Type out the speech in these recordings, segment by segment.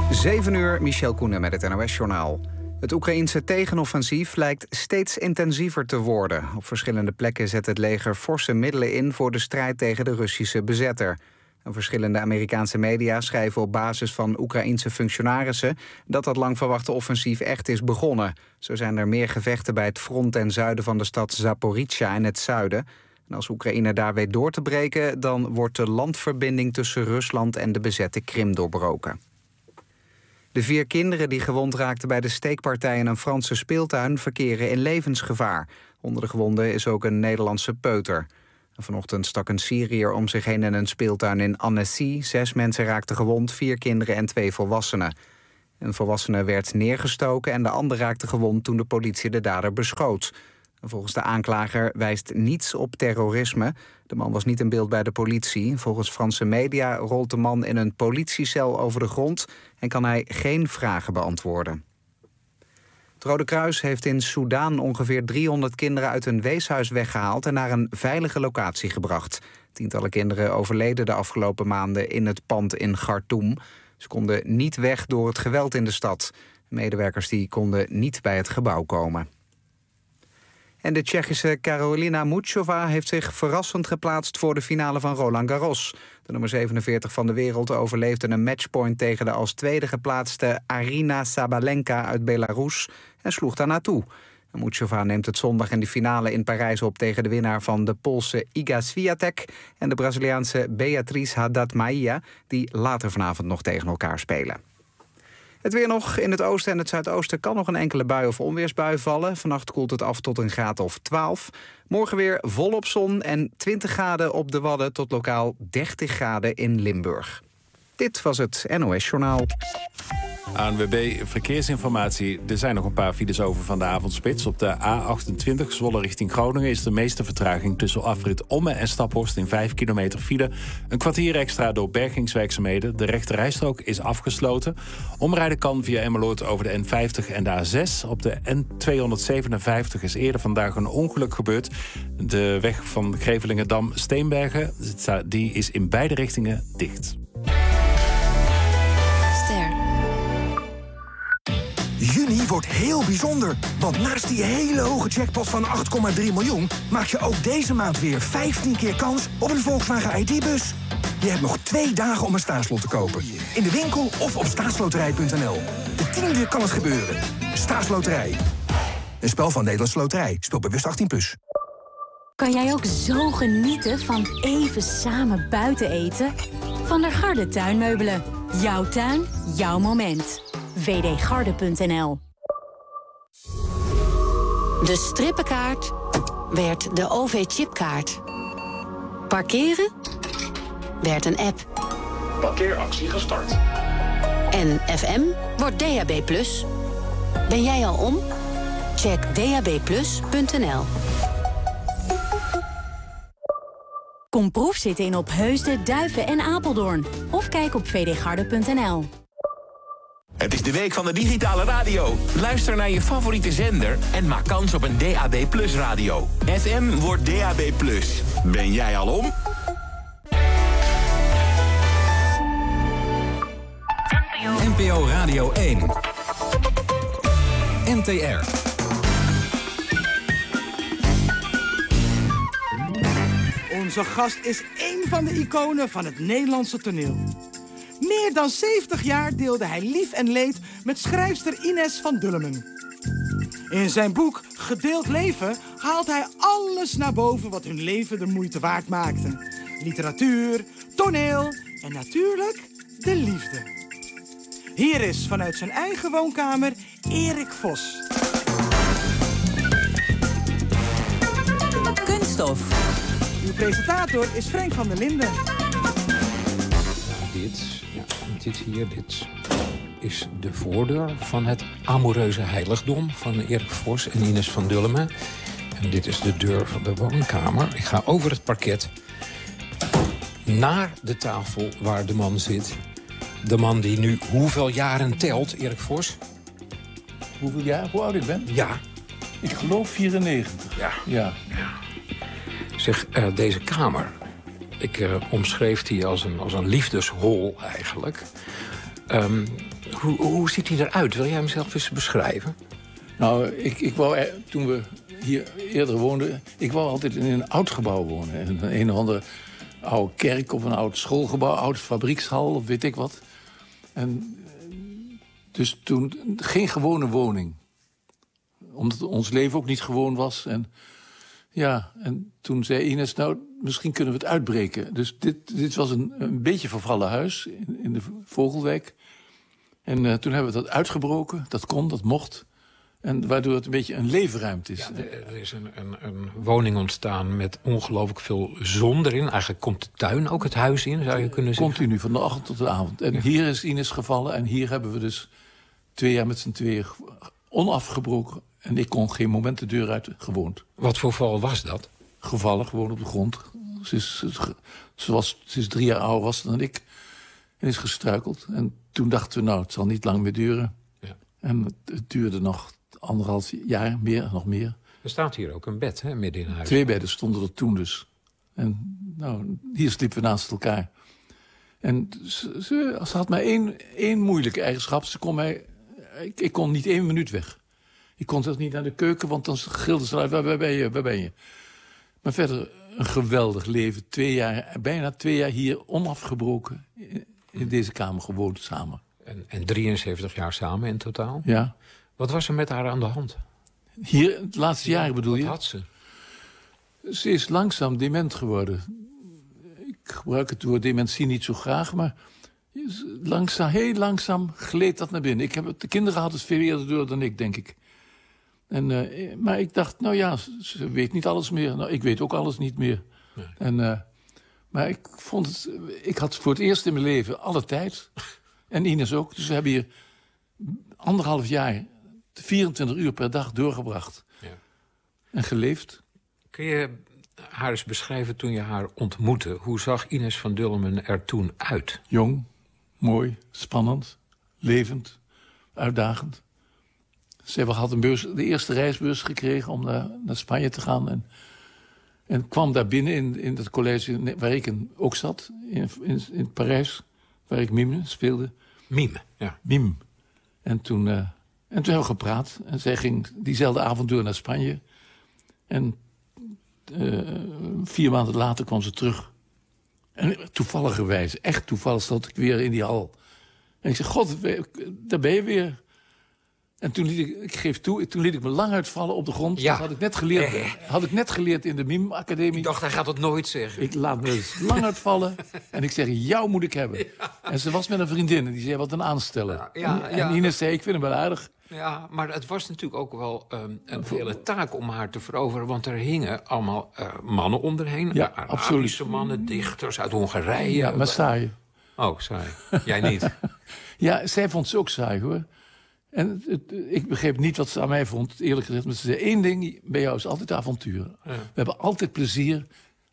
7 uur, Michel Koenen met het NOS-journaal. Het Oekraïense tegenoffensief lijkt steeds intensiever te worden. Op verschillende plekken zet het leger forse middelen in voor de strijd tegen de Russische bezetter. En verschillende Amerikaanse media schrijven op basis van Oekraïense functionarissen dat dat lang verwachte offensief echt is begonnen. Zo zijn er meer gevechten bij het front ten zuiden van de stad Zaporizhzhia in het zuiden. En als Oekraïne daar weet door te breken, dan wordt de landverbinding tussen Rusland en de bezette Krim doorbroken. De 4 kinderen die gewond raakten bij de steekpartij in een Franse speeltuin verkeren in levensgevaar. Onder de gewonden is ook een Nederlandse peuter. Vanochtend stak een Syriër om zich heen in een speeltuin in Annecy. 6 mensen raakten gewond, 4 kinderen en 2 volwassenen. Een volwassene werd neergestoken en de ander raakte gewond toen de politie de dader beschoot. Volgens de aanklager wijst niets op terrorisme. De man was niet in beeld bij de politie. Volgens Franse media rolt de man in een politiecel over de grond en kan hij geen vragen beantwoorden. Het Rode Kruis heeft in Soedan ongeveer 300 kinderen uit een weeshuis weggehaald en naar een veilige locatie gebracht. Tientallen kinderen overleden de afgelopen maanden in het pand in Khartoum. Ze konden niet weg door het geweld in de stad. Medewerkers die konden niet bij het gebouw komen. En de Tsjechische Karolina Muchova heeft zich verrassend geplaatst voor de finale van Roland Garros. De nummer 47 van de wereld overleefde een matchpoint tegen de als tweede geplaatste Aryna Sabalenka uit Belarus en sloeg daarna toe. Muchova neemt het zondag in de finale in Parijs op tegen de winnaar van de Poolse Iga Swiatek en de Braziliaanse Beatriz Haddad Maia, die later vanavond nog tegen elkaar spelen. Het weer nog. In het oosten en het zuidoosten kan nog een enkele bui of onweersbui vallen. Vannacht koelt het af tot een graad of 12. Morgen weer volop zon en 20 graden op de Wadden tot lokaal 30 graden in Limburg. Dit was het NOS Journaal. ANWB Verkeersinformatie. Er zijn nog een paar files over van de avondspits. Op de A28 Zwolle richting Groningen is de meeste vertraging tussen afrit Omme en Staphorst in 5 kilometer file. Een kwartier extra door bergingswerkzaamheden. De rechterrijstrook is afgesloten. Omrijden kan via Emmeloord over de N50 en de A6. Op de N257 is eerder vandaag een ongeluk gebeurd. De weg van Grevelingendam-Steenbergen, die is in beide richtingen dicht. Juni wordt heel bijzonder, want naast die hele hoge jackpot van 8,3 miljoen... maak je ook deze maand weer 15 keer kans op een Volkswagen ID-bus. Je hebt nog 2 dagen om een staatslot te kopen. In de winkel of op staatsloterij.nl. De 10e kan het gebeuren. Staatsloterij. Een spel van Nederlandse Loterij. Speel bewust 18+. Kan jij ook zo genieten van even samen buiten eten? Van der Garde tuinmeubelen. Jouw tuin, jouw moment. wdgarde.nl. De strippenkaart werd de OV-chipkaart. Parkeren werd een app. Parkeeractie gestart. En FM wordt DAB+. Ben jij al om? Check dabplus.nl. Kom proefzitten in Opheusden, Duiven en Apeldoorn. Of kijk op vdgarde.nl. Het is de week van de digitale radio. Luister naar je favoriete zender en maak kans op een DAB+ radio. FM wordt DAB+. Ben jij al om? NPO Radio 1. NTR. Onze gast is één van de iconen van het Nederlandse toneel. Meer dan 70 jaar deelde hij lief en leed met schrijfster Ines van Dullemen. In zijn boek Gedeeld Leven haalt hij alles naar boven wat hun leven de moeite waard maakte. Literatuur, toneel en natuurlijk de liefde. Hier is vanuit zijn eigen woonkamer Erik Vos. Kunststof. Uw presentator is Frank van der Linden. Dit is de voordeur van het amoureuze heiligdom van Erik Vos en Ines van Dullemen. En dit is de deur van de woonkamer. Ik ga over het parket naar de tafel waar de man zit. De man die nu hoeveel jaren telt, Erik Vos? Hoeveel jaar? Hoe oud ik ben? Ja. Ik geloof 94. Ja. Zeg, deze kamer... Ik omschreef die als een liefdeshol eigenlijk. Hoe ziet hij eruit? Wil jij hem zelf eens beschrijven? Nou, ik wou, toen we hier eerder woonden... ik wou altijd in een oud gebouw wonen. In een of andere oude kerk of een oud schoolgebouw... oud fabriekshal of weet ik wat. En dus toen geen gewone woning. Omdat ons leven ook niet gewoon was. En toen zei Ines, nou, misschien kunnen we het uitbreken. Dus dit was een beetje vervallen huis in de Vogelwijk. En toen hebben we dat uitgebroken. Dat kon, dat mocht. En waardoor het een beetje een leefruimte is. Ja, er is een woning ontstaan met ongelooflijk veel zon erin. Eigenlijk komt de tuin ook het huis in, zou je kunnen zeggen. Continu, van de ochtend tot de avond. En hier is Ines gevallen. En hier hebben we dus 2 jaar met z'n tweeën onafgebroken. En ik kon geen moment de deur uit gewoond. Wat voor val was dat? Gevallen, gewoon op de grond. Ze is 3 jaar ouder was dan ik. En is gestruikeld. En toen dachten we, nou, het zal niet lang meer duren. Ja. En het duurde nog 1,5 jaar, nog meer. Er staat hier ook een bed, hè, midden in huis. 2 bedden stonden er toen dus. En nou, hier sliepen we naast elkaar. En ze had maar één moeilijke eigenschap. Ik kon niet 1 minuut weg. Ik kon zelfs niet naar de keuken, want dan gilde ze uit, waar ben je? Maar verder een geweldig leven. Bijna 2 jaar hier onafgebroken in deze kamer gewoond samen. En 73 jaar samen in totaal? Ja. Wat was er met haar aan de hand? Hier, het laatste jaar bedoel je? Wat had ze? Ze is langzaam dement geworden. Ik gebruik het woord dementie niet zo graag, maar heel langzaam gleed dat naar binnen. De kinderen hadden het veel eerder door dan ik, denk ik. Maar ik dacht, nou ja, ze weet niet alles meer. Nou, ik weet ook alles niet meer. Nee. Maar ik had voor het eerst in mijn leven alle tijd. En Ines ook. Dus we hebben hier 1,5 jaar, 24 uur per dag doorgebracht. Ja. En geleefd. Kun je haar eens beschrijven toen je haar ontmoette? Hoe zag Ines van Dulmen er toen uit? Jong, mooi, spannend, levend, uitdagend. Ze had de eerste reisbeurs gekregen om naar Spanje te gaan. En kwam daar binnen in dat college waar ik ook zat. In Parijs, waar ik mime speelde. Mime, ja. Mime. En toen hebben we gepraat. En zij ging diezelfde avond door naar Spanje. En 4 maanden later kwam ze terug. En toevalligerwijs, echt toevallig, stond ik weer in die hal. En ik zei, god, daar ben je weer. En toen liet ik me lang uitvallen op de grond. Ja. Dat had ik net geleerd. Had ik net geleerd in de MIM-academie. Ik dacht, hij gaat het nooit zeggen. Ik laat me eens lang uitvallen. En ik zeg, jou moet ik hebben. Ja. En ze was met een vriendin. En die zei, wat een aansteller. En Ines zei, ik vind hem wel aardig. Ja, maar het was natuurlijk ook wel een hele taak om haar te veroveren. Want er hingen allemaal mannen om haar heen. Ja, Arabische absoluut. mannen, dichters uit Hongarije. Ja, maar saai. Oh, saai. Jij niet? Ja, zij vond ze ook saai, hoor. En ik begreep niet wat ze aan mij vond, eerlijk gezegd. Maar ze zei, 1 ding, bij jou is altijd avontuur. Ja. We hebben altijd plezier.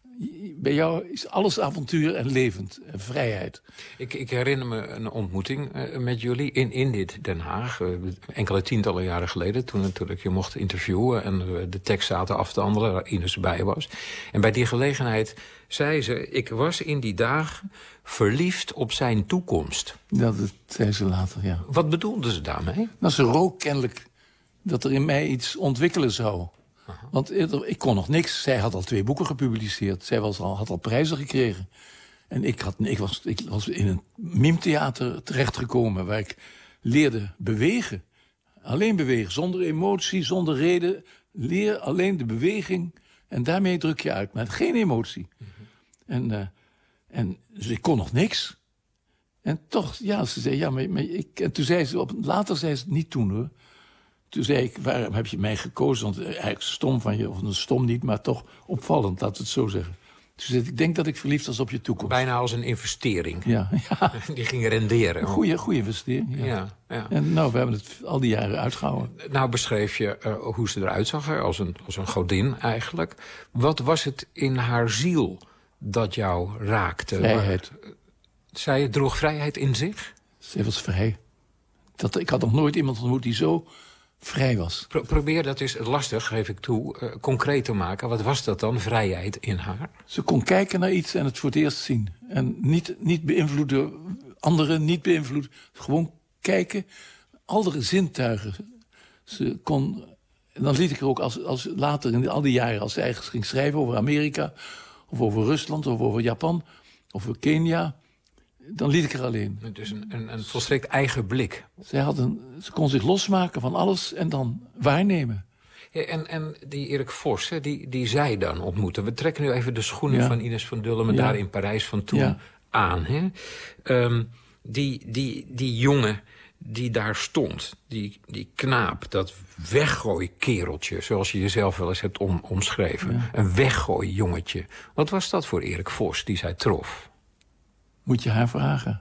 Bij jou is alles avontuur en levend. En vrijheid. Ik herinner me een ontmoeting met jullie in dit Den Haag. Enkele tientallen jaren geleden. Toen natuurlijk je mocht interviewen. En we de tekst zaten af te handelen. Waar Ines bij was. En bij die gelegenheid zei ze, ik was in die dagen verliefd op zijn toekomst. Dat zei ze later, ja. Wat bedoelde ze daarmee? Nou, ze rook kennelijk dat er in mij iets ontwikkelen zou. Aha. Want ik kon nog niks. Zij had al 2 boeken gepubliceerd. Zij had al prijzen gekregen. En ik was in een mimtheater terechtgekomen waar ik leerde bewegen. Alleen bewegen, zonder emotie, zonder reden. Leer alleen de beweging en daarmee druk je uit. Maar geen emotie. Mm-hmm. Dus ik kon nog niks. En toch, ja, ze zei, ja, maar en toen zei ze, later zei ze het niet toen, hoor. Toen zei ik, waarom heb je mij gekozen? Want eigenlijk stom van je, of stom niet, maar toch opvallend, laten we het zo zeggen. Toen zei ik denk dat ik verliefd was op je toekomst. Bijna als een investering. Ja. Die ging renderen. Een goede investering, ja. En nou, we hebben het al die jaren uitgehouden. Nou beschreef je hoe ze eruit zag, als een godin eigenlijk. Wat was het in haar ziel dat jou raakte? Vrijheid. Zij droeg vrijheid in zich? Zij was vrij. Ik had nog nooit iemand ontmoet die zo vrij was. Probeer, dat is lastig, geef ik toe, concreet te maken. Wat was dat dan, vrijheid in haar? Ze kon kijken naar iets en het voor het eerst zien. En niet beïnvloed door anderen, niet beïnvloed. Gewoon kijken. Al de zintuigen. Ze kon... En dan liet ik er ook als later in al die jaren... als ze ergens ging schrijven over Amerika... of over Rusland, of over Japan... of over Kenia... dan liet ik er alleen. Dus een volstrekt eigen blik. Ze kon zich losmaken van alles en dan waarnemen. Ja, en die Erik Vos, hè, die zij dan ontmoeten. We trekken nu even de schoenen van Ines van Dullemen... daar in Parijs van toen aan. Hè? Die jongen die daar stond, die knaap, dat weggooikereltje... zoals je jezelf wel eens hebt omschreven. Ja. Een weggooijongetje. Wat was dat voor Erik Vos die zij trof? Moet je haar vragen.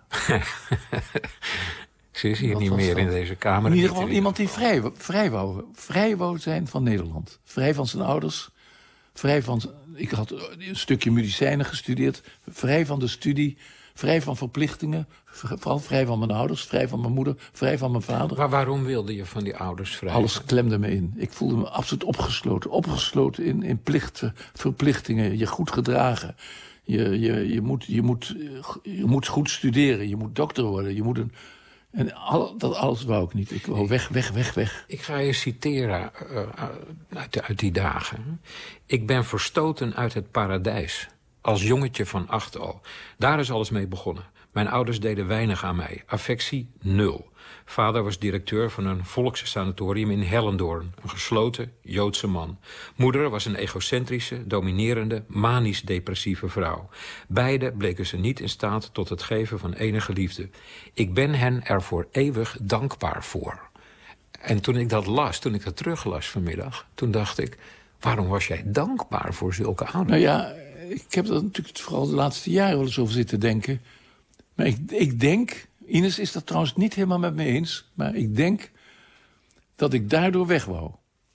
Ze is hier niet meer in deze kamer. In ieder geval iemand die vrij wou zijn van Nederland. Vrij van zijn ouders. Vrij van... Ik had een stukje medicijnen gestudeerd. Vrij van de studie. Vrij van verplichtingen. Vooral vrij van mijn ouders. Vrij van mijn moeder. Vrij van mijn vader. Maar waarom wilde je van die ouders vrij? Alles klemde me in. Ik voelde me absoluut opgesloten. Opgesloten in plichten, verplichtingen. Je goed gedragen. Je moet goed studeren. Je moet dokter worden. Je moet dat alles wou ik niet. Ik wou weg. Ik ga je citeren uit die dagen. Ik ben verstoten uit het paradijs. Als jongetje van 8 al. Daar is alles mee begonnen. Mijn ouders deden weinig aan mij. Affectie 0. Vader was directeur van een volkssanatorium in Hellendoorn. Een gesloten Joodse man. Moeder was een egocentrische, dominerende, manisch-depressieve vrouw. Beide bleken ze niet in staat tot het geven van enige liefde. Ik ben hen er voor eeuwig dankbaar voor. En toen ik dat teruglas vanmiddag... toen dacht ik, waarom was jij dankbaar voor zulke ouders? Nou ja, ik heb er natuurlijk vooral de laatste jaren wel eens over zitten denken. Maar ik denk... Ines is dat trouwens niet helemaal met me eens. Maar ik denk dat ik daardoor weg wou.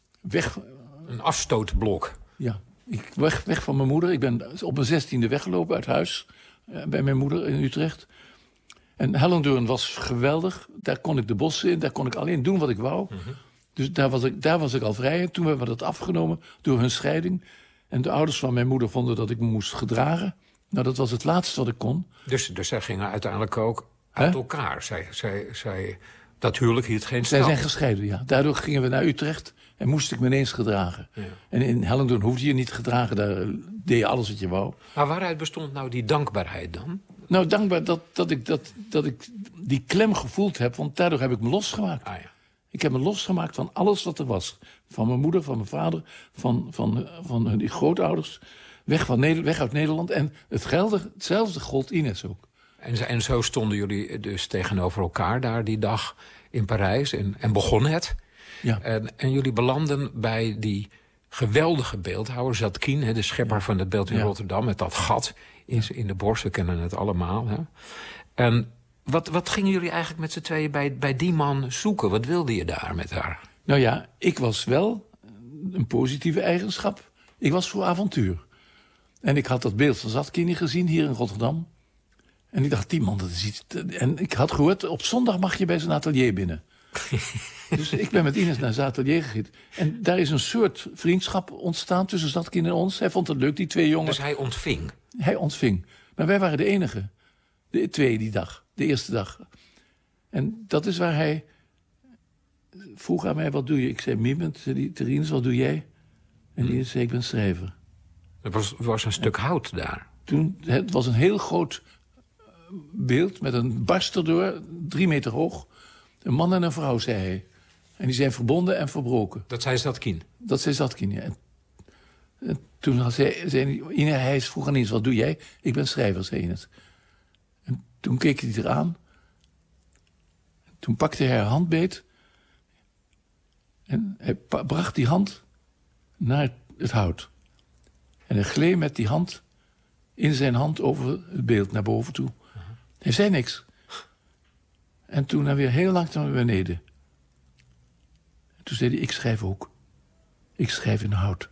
Een afstootblok. Ja, weg van mijn moeder. Ik ben op mijn 16e weggelopen uit huis. Bij mijn moeder in Utrecht. En Hellendoorn was geweldig. Daar kon ik de bossen in. Daar kon ik alleen doen wat ik wou. Mm-hmm. Dus daar was ik al vrij. En toen hebben we dat afgenomen door hun scheiding. En de ouders van mijn moeder vonden dat ik me moest gedragen. Nou, dat was het laatste wat ik kon. Dus zij gingen uiteindelijk ook... uit elkaar. Zij, dat huwelijk hield geen stand. Zij zijn gescheiden, ja. Daardoor gingen we naar Utrecht en moest ik me ineens gedragen. Ja. En in Hellendoorn hoefde je niet gedragen, daar deed je alles wat je wou. Maar waaruit bestond nou die dankbaarheid dan? Nou, dankbaar dat ik die klem gevoeld heb, want daardoor heb ik me losgemaakt. Ah, ja. Ik heb me losgemaakt van alles wat er was. Van mijn moeder, van mijn vader, van die grootouders. Weg uit Nederland. En hetzelfde gold Ines ook. En zo stonden jullie dus tegenover elkaar daar die dag in Parijs. En begon het. Ja. En jullie belanden bij die geweldige beeldhouwer, Zadkine, de schepper van het beeld in Rotterdam, met dat gat in de borst. We kennen het allemaal. Hè? En wat gingen jullie eigenlijk met z'n tweeën bij die man zoeken? Wat wilde je daar met haar? Nou ja, ik was wel een positieve eigenschap. Ik was voor avontuur. En ik had dat beeld van Zadkine gezien hier in Rotterdam. En ik dacht, die man, dat is iets... En ik had gehoord, op zondag mag je bij zijn atelier binnen. Dus ik ben met Ines naar zijn atelier gegaan. En daar is een soort vriendschap ontstaan tussen Zadkine en ons. Hij vond het leuk, die 2 jongens. Dus hij ontving? Hij ontving. Maar wij waren de enige. De 2 die dag. De eerste dag. En dat is waar hij vroeg aan mij, wat doe je? Ik zei, Mimend, Therines, wat doe jij? En Ines zei, ik ben schrijver. Er was een stuk hout daar. Het was een heel groot beeld met een barst erdoor, 3 meter hoog. Een man en een vrouw, zei hij. En die zijn verbonden en verbroken. Dat zei Zadkine? Dat zei Zadkine, ja. En toen zei hij vroeg aan Ines, wat doe jij? Ik ben schrijver, zei Ines. En toen keek hij eraan. Toen pakte hij haar hand beet. En hij bracht die hand naar het hout. En hij gleed met die hand in zijn hand over het beeld naar boven toe. Hij zei niks. En toen hij weer heel langzaam naar beneden. En toen zei hij, ik schrijf ook. Ik schrijf in hout.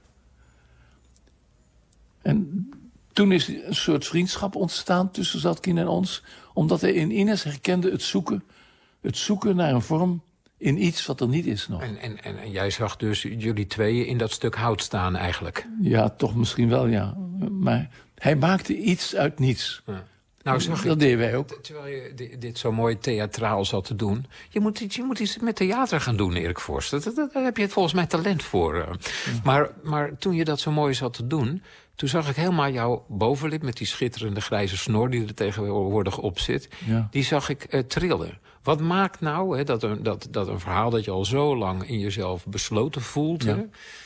En toen is een soort vriendschap ontstaan tussen Zadkine en ons. Omdat hij in Ines herkende het zoeken naar een vorm in iets wat er niet is nog. En jij zag dus jullie tweeën in dat stuk hout staan eigenlijk? Ja, toch misschien wel, ja. Maar hij maakte iets uit niets. Ja. Nou, dat deden wij ook. Terwijl je dit zo mooi theatraal zat te doen. Je moet iets met theater gaan doen, Erik Vorst. Daar heb je volgens mij talent voor. Ja. Maar toen je dat zo mooi zat te doen, toen zag ik helemaal jouw bovenlip met die schitterende grijze snor die er tegenwoordig op zit. Ja. Die zag ik trillen. Wat maakt nou dat een verhaal dat je al zo lang in jezelf besloten voelt, ja,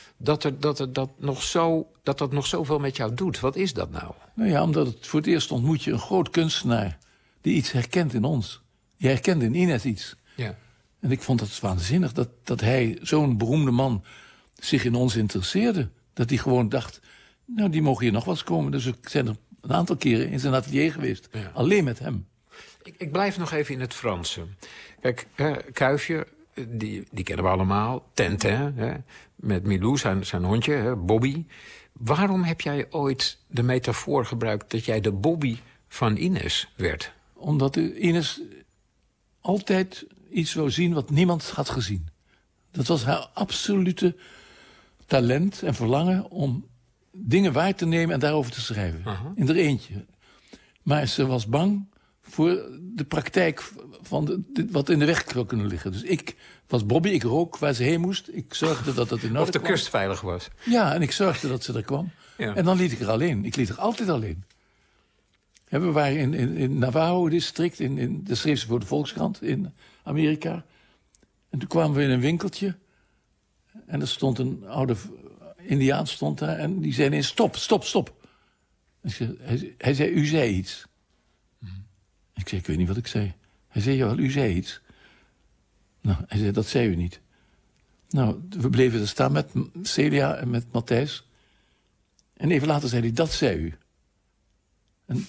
dat nog zoveel met jou doet? Wat is dat nou? Nou ja, omdat het voor het eerst ontmoet je een groot kunstenaar die iets herkent in ons. Je herkende in Ines iets. Ja. En ik vond het waanzinnig dat hij, zo'n beroemde man, zich in ons interesseerde. Dat hij gewoon dacht, nou, die mogen hier nog wel eens komen. Dus we zijn er een aantal keren in zijn atelier geweest. Ja. Alleen met hem. Ik blijf nog even in het Franse. Kijk, Kuifje, die kennen we allemaal. Tintin, met Milou, zijn hondje, Bobby. Waarom heb jij ooit de metafoor gebruikt dat jij de Bobby van Ines werd? Omdat Ines altijd iets wou zien wat niemand had gezien. Dat was haar absolute talent en verlangen om dingen waar te nemen en daarover te schrijven. In haar eentje. Maar ze was bang voor de praktijk van wat in de weg zou kunnen liggen. Dus ik was Bobby, ik rook waar ze heen moest. Ik zorgde dat het in orde Of de kwam. kust veilig was. Ja, en ik zorgde dat ze er kwam. Ja. En dan liet ik er alleen. Ik liet er altijd alleen. We waren in Navajo-district, dat schreef ze voor de Volkskrant in Amerika. En toen kwamen we in een winkeltje. En er stond een oude Indiaan stond daar. En die zei ineens, stop. Hij zei, u zei iets. Ik zei, ik weet niet wat ik zei. Hij zei, jawel, u zei iets. Nou, hij zei, dat zei u niet. Nou, we bleven er staan met Celia en met Matthijs. En even later zei hij, dat zei u. En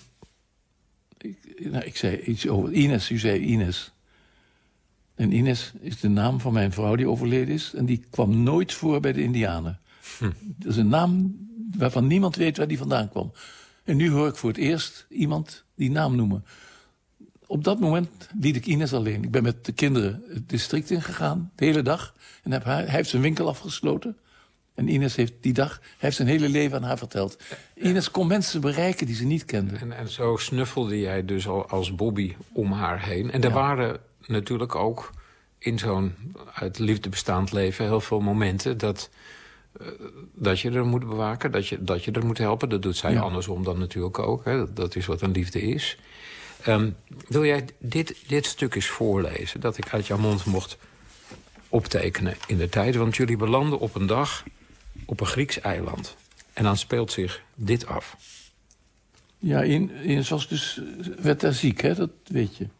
ik zei iets over Ines, u zei Ines. En Ines is de naam van mijn vrouw die overleden is. En die kwam nooit voor bij de Indianen. Dat is een naam waarvan niemand weet waar die vandaan kwam. En nu hoor ik voor het eerst iemand die naam noemen. Op dat moment liet ik Ines alleen. Ik ben met de kinderen het district ingegaan, de hele dag. En hij heeft zijn winkel afgesloten. En Ines heeft die dag, hij heeft zijn hele leven aan haar verteld. Ines kon mensen bereiken die ze niet kende. En zo snuffelde jij dus al als Bobby om haar heen. En er waren natuurlijk ook in zo'n uit liefde bestaand leven heel veel momenten dat je er moet bewaken, dat je er moet helpen. Dat doet zij andersom dan natuurlijk ook. Hè. Dat is wat een liefde is. Wil jij dit stuk eens voorlezen, dat ik uit jouw mond mocht optekenen in de tijd? Want jullie belanden op een dag op een Grieks eiland. En dan speelt zich dit af. Ja, Ines was dus, werd daar ziek, hè? Dat weet je.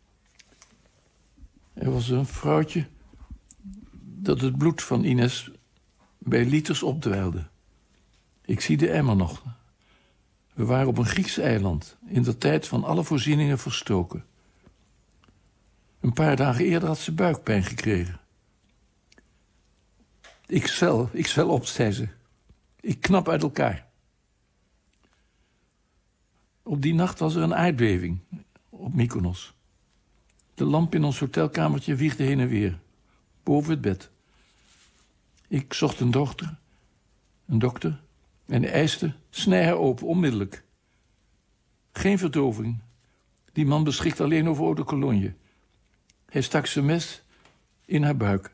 Er was een vrouwtje dat het bloed van Ines bij liters opdweilde. Ik zie de emmer nog. We waren op een Grieks eiland, in de tijd van alle voorzieningen verstoken. Een paar dagen eerder had ze buikpijn gekregen. Ik zwel op, zei ze. Ik knap uit elkaar. Op die nacht was er een aardbeving op Mykonos. De lamp in ons hotelkamertje wiegde heen en weer, boven het bed. Ik zocht een dokter, en eiste, snij haar open, onmiddellijk. Geen verdoving. Die man beschikt alleen over eau de cologne. Hij stak zijn mes in haar buik.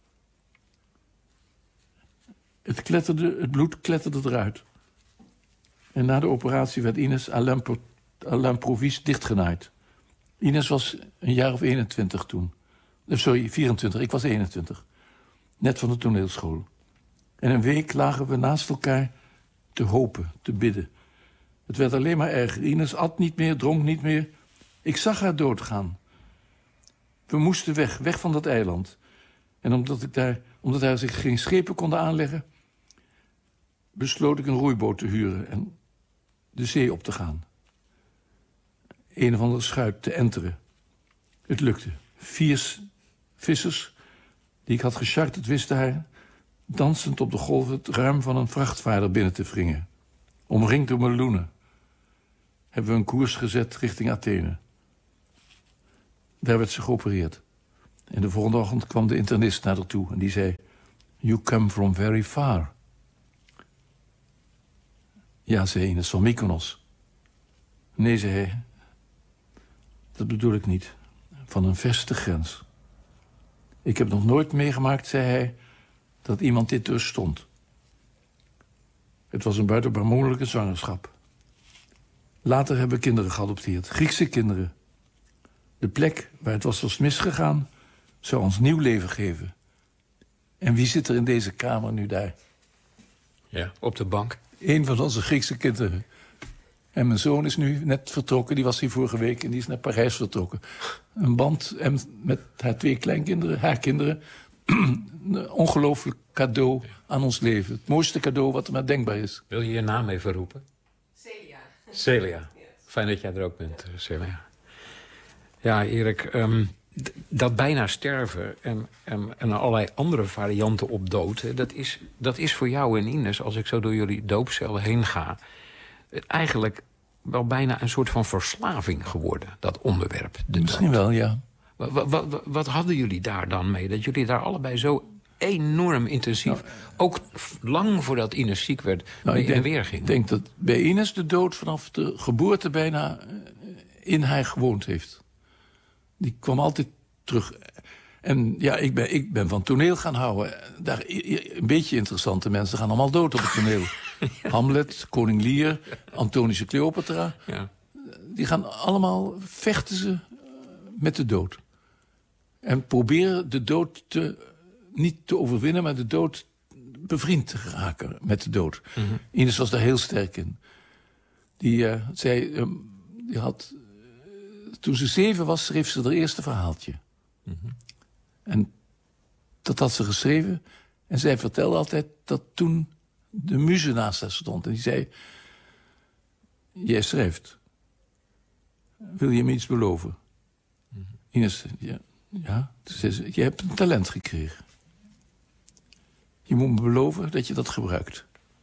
Het bloed kletterde eruit. En na de operatie werd Ines à l'improviste dichtgenaaid. Ines was een jaar of 21 toen. Sorry, 24. Ik was 21. Net van de toneelschool. En een week lagen we naast elkaar te hopen, te bidden. Het werd alleen maar erger. Ines at niet meer, dronk niet meer. Ik zag haar doodgaan. We moesten weg van dat eiland. En omdat daar zich geen schepen konden aanleggen, besloot ik een roeiboot te huren en de zee op te gaan. Een of andere schuit te enteren. Het lukte. 4 vissers die ik had gecharterd wisten haar dansend op de golven het ruim van een vrachtvaarder binnen te wringen. Omringd door meloenen hebben we een koers gezet richting Athene. Daar werd ze geopereerd. En de volgende ochtend kwam de internist naar haar toe en die zei: You come from very far. Ja, zei Ines, van Mykonos. Nee, zei hij, dat bedoel ik niet. Van een verste grens. Ik heb nog nooit meegemaakt, zei hij, dat iemand dit doorstond. Het was een buitengewoon moeilijke zwangerschap. Later hebben we kinderen geadopteerd, Griekse kinderen. De plek waar het was misgegaan, zou ons nieuw leven geven. En wie zit er in deze kamer nu daar? Ja, op de bank. Eén van onze Griekse kinderen. En mijn zoon is nu net vertrokken, die was hier vorige week... en die is naar Parijs vertrokken. Een band en met haar 2 kleinkinderen, haar kinderen... een ongelooflijk cadeau aan ons leven. Het mooiste cadeau wat er maar denkbaar is. Wil je je naam even roepen? Celia. Celia. Fijn dat jij er ook bent, Celia. Ja, Erik, dat bijna sterven en allerlei andere varianten op dood... Hè, dat is voor jou en Ines, als ik zo door jullie doopcel heen ga... eigenlijk wel bijna een soort van verslaving geworden, dat onderwerp. Misschien wel, ja. Wat hadden jullie daar dan mee? Dat jullie daar allebei zo enorm intensief... ook lang voordat Ines ziek werd, mee in weer gingen. Ik denk dat bij Ines de dood vanaf de geboorte bijna in haar gewoond heeft. Die kwam altijd terug. En ja, ik ben van toneel gaan houden. Daar, een beetje interessante mensen gaan allemaal dood op het toneel. Ja. Hamlet, Koning Lear, Antonische Cleopatra. Ja. Die gaan allemaal, vechten ze met de dood. En proberen de dood niet te overwinnen, maar de dood bevriend te raken met de dood. Mm-hmm. Ines was daar heel sterk in. Die had... Toen ze 7 was, schreef ze haar eerste verhaaltje. Mm-hmm. En dat had ze geschreven. En zij vertelde altijd dat toen de muze naast haar stond. En die zei... Jij schrijft. Wil je me iets beloven? Mm-hmm. Ines, ja. Toen zei ze, je hebt een talent gekregen. Je moet me beloven dat je dat gebruikt.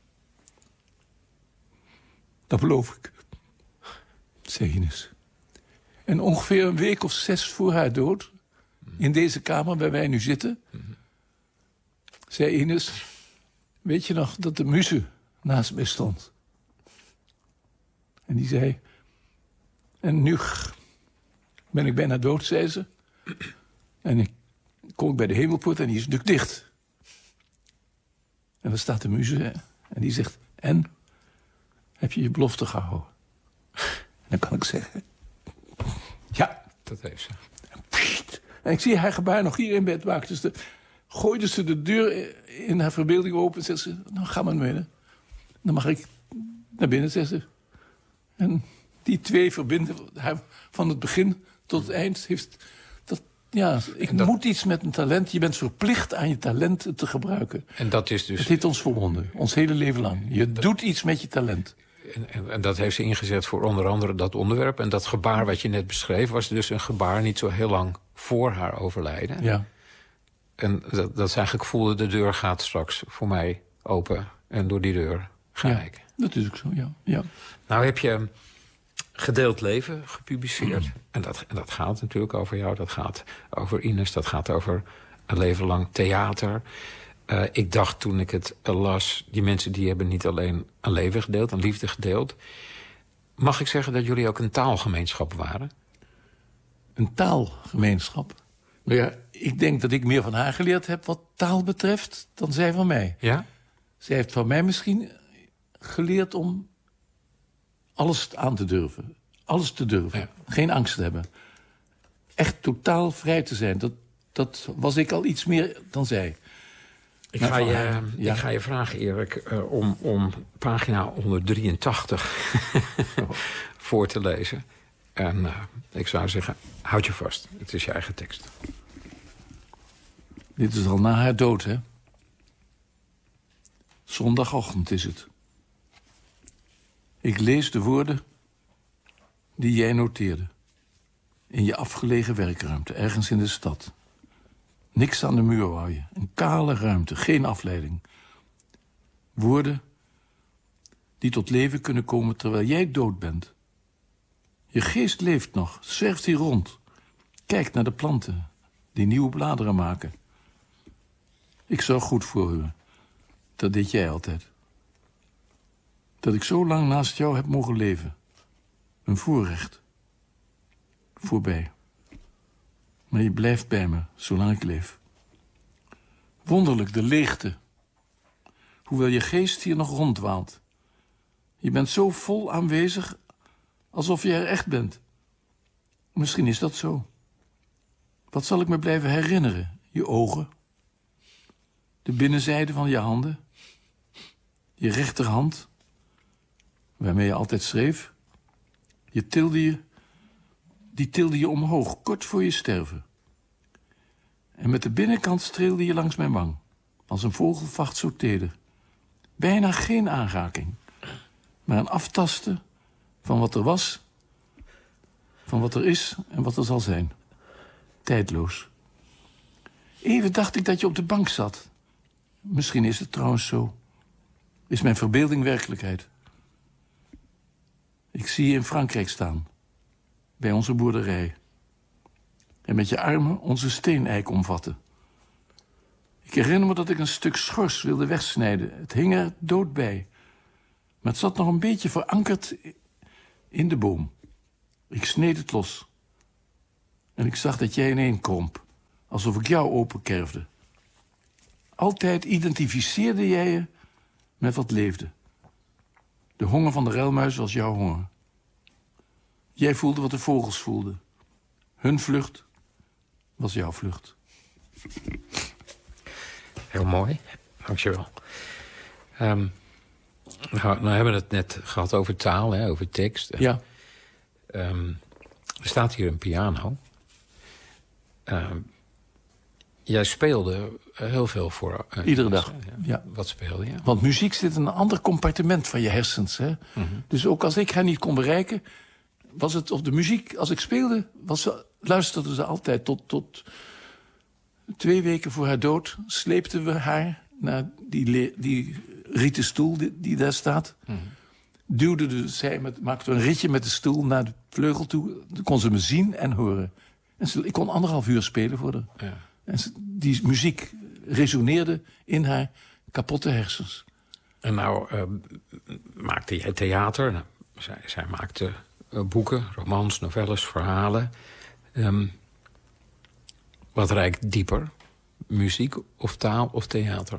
Dat beloof ik, zei Ines. En ongeveer een week of 6 voor haar dood... in deze kamer waar wij nu zitten... zei Ines... weet je nog dat de muze naast mij stond? En die zei... en nu ben ik bijna dood, zei ze. En ik kom bij de hemelpoort en die is natuurlijk dicht. En dan staat de muze en die zegt... en? Heb je je belofte gehouden? En dan kan ik zeggen... ja. Dat heeft ze. En ik zie haar gebaar nog hier in bed waken. Dus gooide ze de deur in haar verbeelding open en zegt ze... nou, ga maar naar binnen. Dan mag ik naar binnen, zegt ze. En die 2 verbinden haar van het begin tot het eind. Heeft dat, ja, moet iets met een talent. Je bent verplicht aan je talent te gebruiken. En dat is dus... Het heeft ons verbonden, ons hele leven lang. Je doet iets met je talent. En dat heeft ze ingezet voor onder andere dat onderwerp. En dat gebaar wat je net beschreef... was dus een gebaar niet zo heel lang voor haar overlijden. Ja. En dat ze eigenlijk voelde... de deur gaat straks voor mij open. En door die deur ga ik. Dat is ook zo, ja. Nou heb je Gedeeld Leven gepubliceerd. En dat gaat natuurlijk over jou. Dat gaat over Ines. Dat gaat over een leven lang theater... ik dacht toen ik het las... die mensen die hebben niet alleen een leven gedeeld, een liefde gedeeld. Mag ik zeggen dat jullie ook een taalgemeenschap waren? Een taalgemeenschap? Nou ja, ik denk dat ik meer van haar geleerd heb wat taal betreft... dan zij van mij. Ja? Zij heeft van mij misschien geleerd om alles aan te durven. Alles te durven. Ja. Geen angst te hebben. Echt totaal vrij te zijn. Dat was ik al iets meer dan zij. Ik ga je vragen, Erik, om pagina 183 voor te lezen. En ik zou zeggen, houd je vast. Het is je eigen tekst. Dit is al na haar dood, hè? Zondagochtend is het. Ik lees de woorden die jij noteerde. In je afgelegen werkruimte, ergens in de stad. Niks aan de muur wou je. Een kale ruimte, geen afleiding. Woorden die tot leven kunnen komen terwijl jij dood bent. Je geest leeft nog, zwerft hier rond. Kijkt naar de planten die nieuwe bladeren maken. Ik zorg goed voor u. Dat deed jij altijd. Dat ik zo lang naast jou heb mogen leven. Een voorrecht. voorbij. Maar je blijft bij me, zolang ik leef. Wonderlijk, de leegte. Hoewel je geest hier nog ronddwaalt. Je bent zo vol aanwezig, alsof je er echt bent. Misschien is dat zo. Wat zal ik me blijven herinneren? Je ogen. De binnenzijde van je handen. Je rechterhand, waarmee je altijd schreef. Die tilde je omhoog, kort voor je sterven. En met de binnenkant streelde je langs mijn wang. Als een vogelvacht zo teder. Bijna geen aanraking. Maar een aftasten van wat er was, van wat er is en wat er zal zijn. Tijdloos. Even dacht ik dat je op de bank zat. Misschien is het trouwens zo. Is mijn verbeelding werkelijkheid. Ik zie je in Frankrijk staan. Bij onze boerderij. En met je armen onze steeneik omvatten. Ik herinner me dat ik een stuk schors wilde wegsnijden. Het hing er dood bij. Maar het zat nog een beetje verankerd in de boom. Ik sneed het los. En ik zag dat jij ineenkromp. Alsof ik jou openkerfde. Altijd identificeerde jij je met wat leefde. De honger van de ruilmuis was jouw honger. Jij voelde wat de vogels voelden. Hun vlucht was jouw vlucht. Heel mooi, dankjewel. Nou hebben we het net gehad over taal, hè, over tekst. Ja. Er staat hier een piano. Jij speelde heel veel voor... Iedere dag, ja. Wat speelde je? Want muziek zit in een ander compartiment van je hersens. Hè? Mm-hmm. Dus ook als ik haar niet kon bereiken... was het of de muziek, als ik speelde... luisterden ze altijd tot 2 weken voor haar dood... sleepten we haar naar die rieten stoel die daar staat. Mm-hmm. Maakte een ritje met de stoel naar de vleugel toe. Dan kon ze me zien en horen. En ik kon 1,5 uur spelen voor haar. Ja. En die muziek resoneerde in haar kapotte hersens. En nou maakte jij theater. Nou, zij maakte boeken, romans, novelles, verhalen. Wat reikt dieper? Muziek of taal of theater?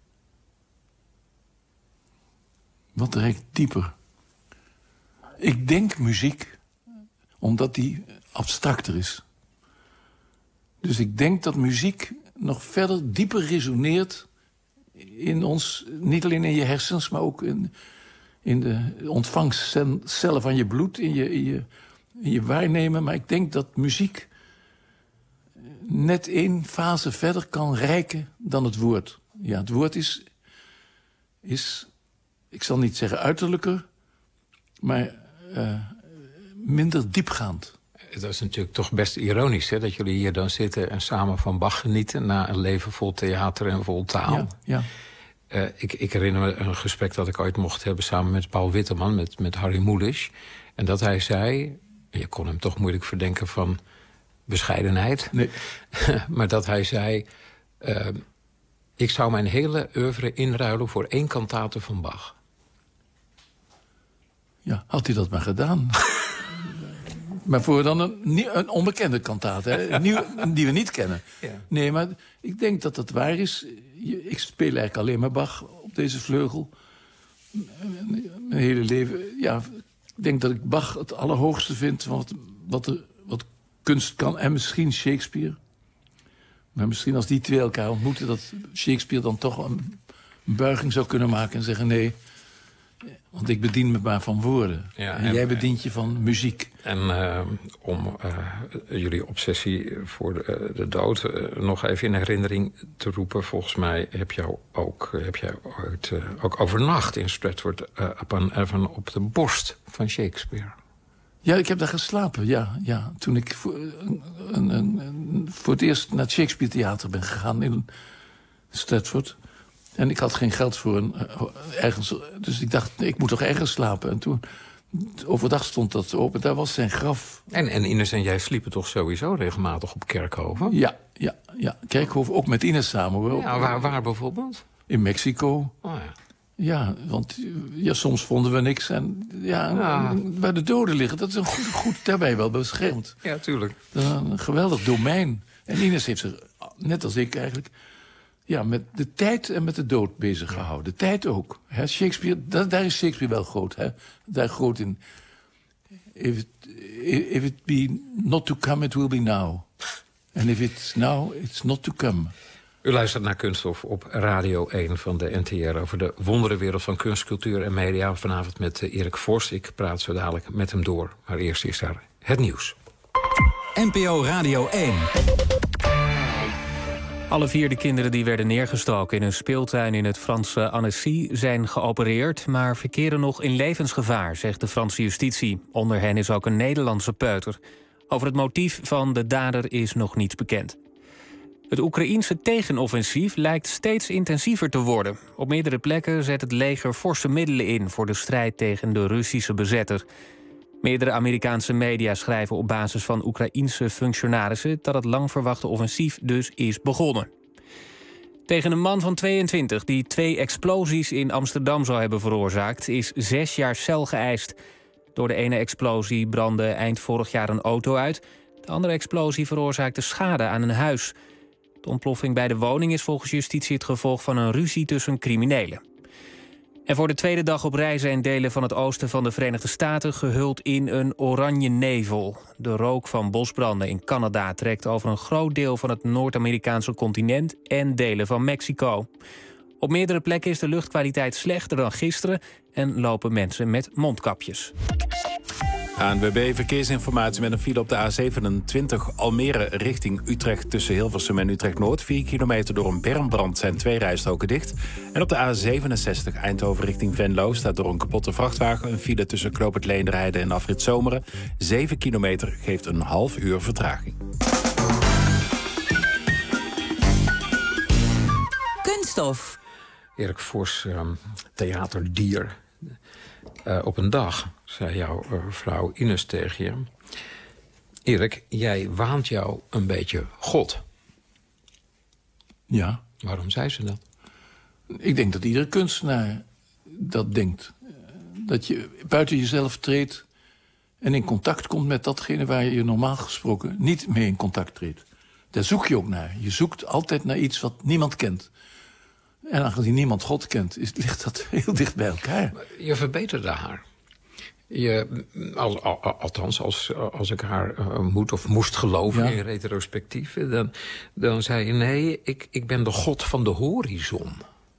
Wat reikt dieper? Ik denk muziek, omdat die abstracter is. Dus ik denk dat muziek nog verder dieper resoneert in ons... niet alleen in je hersens, maar ook in de ontvangstcellen van je bloed... in je waarnemen. Maar ik denk dat muziek net 1 fase verder kan reiken dan het woord. Ja, het woord is ik zal niet zeggen uiterlijker... maar minder diepgaand. Het is natuurlijk toch best ironisch, hè, dat jullie hier dan zitten... en samen van Bach genieten na een leven vol theater en vol taal. Ja. Ik herinner me een gesprek dat ik ooit mocht hebben... samen met Paul Witteman, met Harry Mulisch. En dat hij zei... je kon hem toch moeilijk verdenken van bescheidenheid... Nee. maar dat hij zei... ik zou mijn hele oeuvre inruilen voor 1 kantate van Bach. Ja, had hij dat maar gedaan... Maar voor dan een onbekende kantate, hè? Die we niet kennen. Ja. Nee, maar ik denk dat het waar is. Ik speel eigenlijk alleen maar Bach op deze vleugel. Mijn hele leven. Ja, ik denk dat ik Bach het allerhoogste vind van wat kunst kan. En misschien Shakespeare. Maar misschien als die 2 elkaar ontmoeten... dat Shakespeare dan toch een buiging zou kunnen maken en zeggen... nee, want ik bedien me maar van woorden. Ja, en jij bedient je van muziek. En om jullie obsessie voor de dood nog even in herinnering te roepen... volgens mij heb jij ooit ook overnacht in Stratford upon Avon op de borst van Shakespeare. Ja, ik heb daar geslapen, ja. Toen ik voor het eerst naar het Shakespeare Theater ben gegaan in Stratford... En ik had geen geld voor ergens... Dus ik dacht, ik moet toch ergens slapen. En toen, overdag stond dat open. Daar was zijn graf. En Ines en jij sliepen toch sowieso regelmatig op Kerkhoven? Ja. Kerkhoven, ook met Ines samen. Ja, waar bijvoorbeeld? In Mexico. Oh, ja. Ja, want soms vonden we niks. En waar de doden liggen, dat is een goed daarbij wel beschermd. Ja, tuurlijk. Een geweldig domein. En Ines heeft zich, net als ik eigenlijk, met de tijd en met de dood bezig gehouden. De tijd ook. Hè? Shakespeare, daar is Shakespeare wel groot. Hè? Daar groot in. If it be not to come, it will be now. And if it's now, it's not to come. U luistert naar Kunststof op Radio 1 van de NTR... over de wonderenwereld van kunst, cultuur en media. Vanavond met Erik Vos. Ik praat zo dadelijk met hem door. Maar eerst is daar het nieuws. NPO Radio 1. Alle 4 de kinderen die werden neergestoken in een speeltuin in het Franse Annecy zijn geopereerd, maar verkeren nog in levensgevaar, zegt de Franse justitie. Onder hen is ook een Nederlandse peuter. Over het motief van de dader is nog niets bekend. Het Oekraïense tegenoffensief lijkt steeds intensiever te worden. Op meerdere plekken zet het leger forse middelen in voor de strijd tegen de Russische bezetter. Meerdere Amerikaanse media schrijven op basis van Oekraïense functionarissen dat het lang verwachte offensief dus is begonnen. Tegen een man van 22 die 2 explosies in Amsterdam zou hebben veroorzaakt, is 6 jaar cel geëist. Door de ene explosie brandde eind vorig jaar een auto uit. De andere explosie veroorzaakte schade aan een huis. De ontploffing bij de woning is volgens justitie het gevolg van een ruzie tussen criminelen. En voor de 2e dag op rij zijn delen van het oosten van de Verenigde Staten gehuld in een oranje nevel. De rook van bosbranden in Canada trekt over een groot deel van het Noord-Amerikaanse continent en delen van Mexico. Op meerdere plekken is de luchtkwaliteit slechter dan gisteren en lopen mensen met mondkapjes. ANWB Verkeersinformatie met een file op de A27 Almere richting Utrecht tussen Hilversum en Utrecht-Noord. 4 kilometer door een bermbrand zijn 2 rijstroken dicht. En op de A67 Eindhoven richting Venlo staat door een kapotte vrachtwagen een file tussen Knoop het Leenderheide en Afrit Zomeren. 7 kilometer geeft een half uur vertraging. Kunststof. Erik Vos, theaterdier. Op een dag zei jouw vrouw Ines tegen je: Erik, jij waant jou een beetje God. Ja. Waarom zei ze dat? Ik denk dat iedere kunstenaar dat denkt. Dat je buiten jezelf treedt en in contact komt met datgene waar je normaal gesproken niet mee in contact treedt. Daar zoek je ook naar. Je zoekt altijd naar iets wat niemand kent. En aangezien niemand God kent, ligt dat heel dicht bij elkaar. Je verbeterde haar. Althans, als ik haar moet of moest geloven in retrospectief, dan zei je: nee, ik ben de God van de horizon.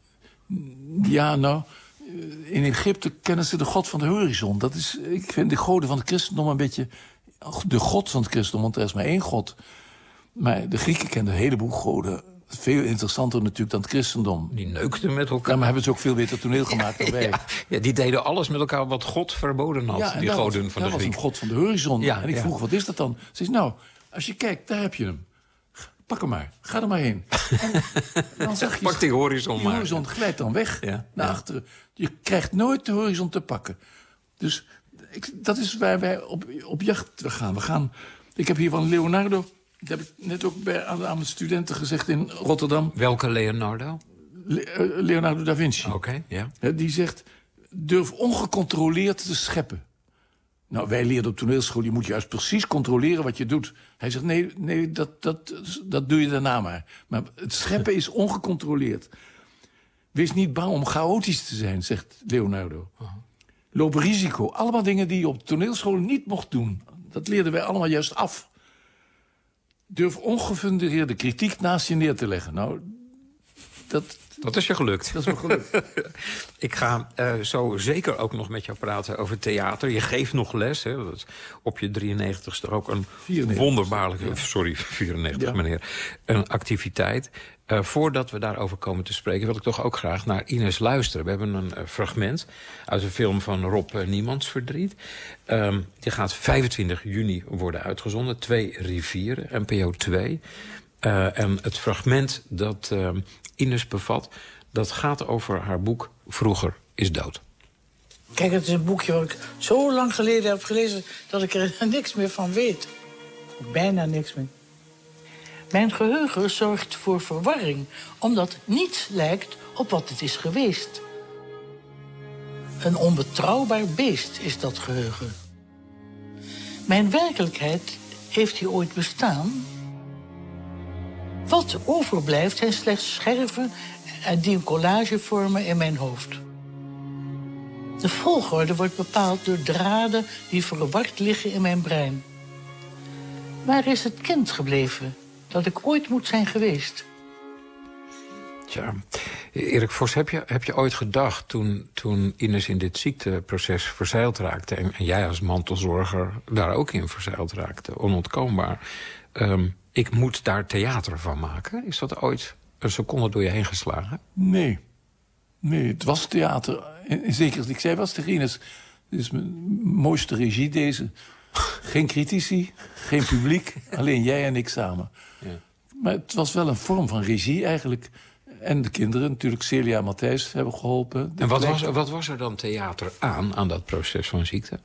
Ja, nou, in Egypte kennen ze de God van de horizon. Dat is, ik vind de goden van het christendom een beetje de God van het christendom, want er is maar 1 God. Maar de Grieken kenden een heleboel goden. Veel interessanter natuurlijk dan het christendom. Die neukten met elkaar. Ja, maar hebben ze ook veel beter toneel gemaakt dan wij. Ja, die deden alles met elkaar wat God verboden had. Ja, die goden van de Grieken. Dat was een God van de horizon. Ja, en ik vroeg, wat is dat dan? Ze zei, nou, als je kijkt, daar heb je hem. Pak hem maar. Ga er maar heen. En dan zag je, pak die horizon maar. Die horizon glijdt dan weg naar achteren. Je krijgt nooit de horizon te pakken. Dus dat is waar wij op jacht gaan. Ik heb hier van Leonardo... Dat heb ik net ook aan mijn studenten gezegd in Rotterdam. Welke Leonardo? Leonardo da Vinci. Oké, ja. Die zegt, durf ongecontroleerd te scheppen. Nou, wij leerden op toneelschool, je moet juist precies controleren wat je doet. Hij zegt, nee, dat doe je daarna maar. Maar het scheppen is ongecontroleerd. Wees niet bang om chaotisch te zijn, zegt Leonardo. Loop risico. Allemaal dingen die je op toneelschool niet mocht doen. Dat leerden wij allemaal juist af. Durf ongefundeerde kritiek naast je neer te leggen. Nou, dat is je gelukt. Dat is me gelukt. Ik ga zo zeker ook nog met jou praten over theater. Je geeft nog les, hè? Dat is op je 93ste ook een 94. wonderbaarlijke... Sorry, 94 meneer. Een activiteit. Voordat we daarover komen te spreken, wil ik toch ook graag naar Ines luisteren. We hebben een fragment uit een film van Rob Niemandsverdriet. Die gaat 25 juni worden uitgezonden. 2 rivieren, NPO 2. En het fragment dat Ines bevat, dat gaat over haar boek Vroeger is dood. Kijk, het is een boekje wat ik zo lang geleden heb gelezen dat ik er niks meer van weet. Of bijna niks meer. Mijn geheugen zorgt voor verwarring, omdat niets lijkt op wat het is geweest. Een onbetrouwbaar beest is dat geheugen. Mijn werkelijkheid, heeft die ooit bestaan? Wat overblijft zijn slechts scherven die een collage vormen in mijn hoofd. De volgorde wordt bepaald door draden die verward liggen in mijn brein. Waar is het kind gebleven dat ik ooit moet zijn geweest? Tja, Erik Vos, heb je ooit gedacht toen Ines in dit ziekteproces verzeild raakte... en jij als mantelzorger daar ook in verzeild raakte, onontkoombaar... ik moet daar theater van maken? Is dat ooit een seconde door je heen geslagen? Nee, het was theater. Zeker, ik zei wel tegen Ines, dit is mijn mooiste regie deze. Geen critici, geen publiek, alleen jij en ik samen. Ja. Maar het was wel een vorm van regie eigenlijk... En de kinderen, natuurlijk Celia en Matthijs, hebben geholpen. En wat was er dan theater aan dat proces van ziekte?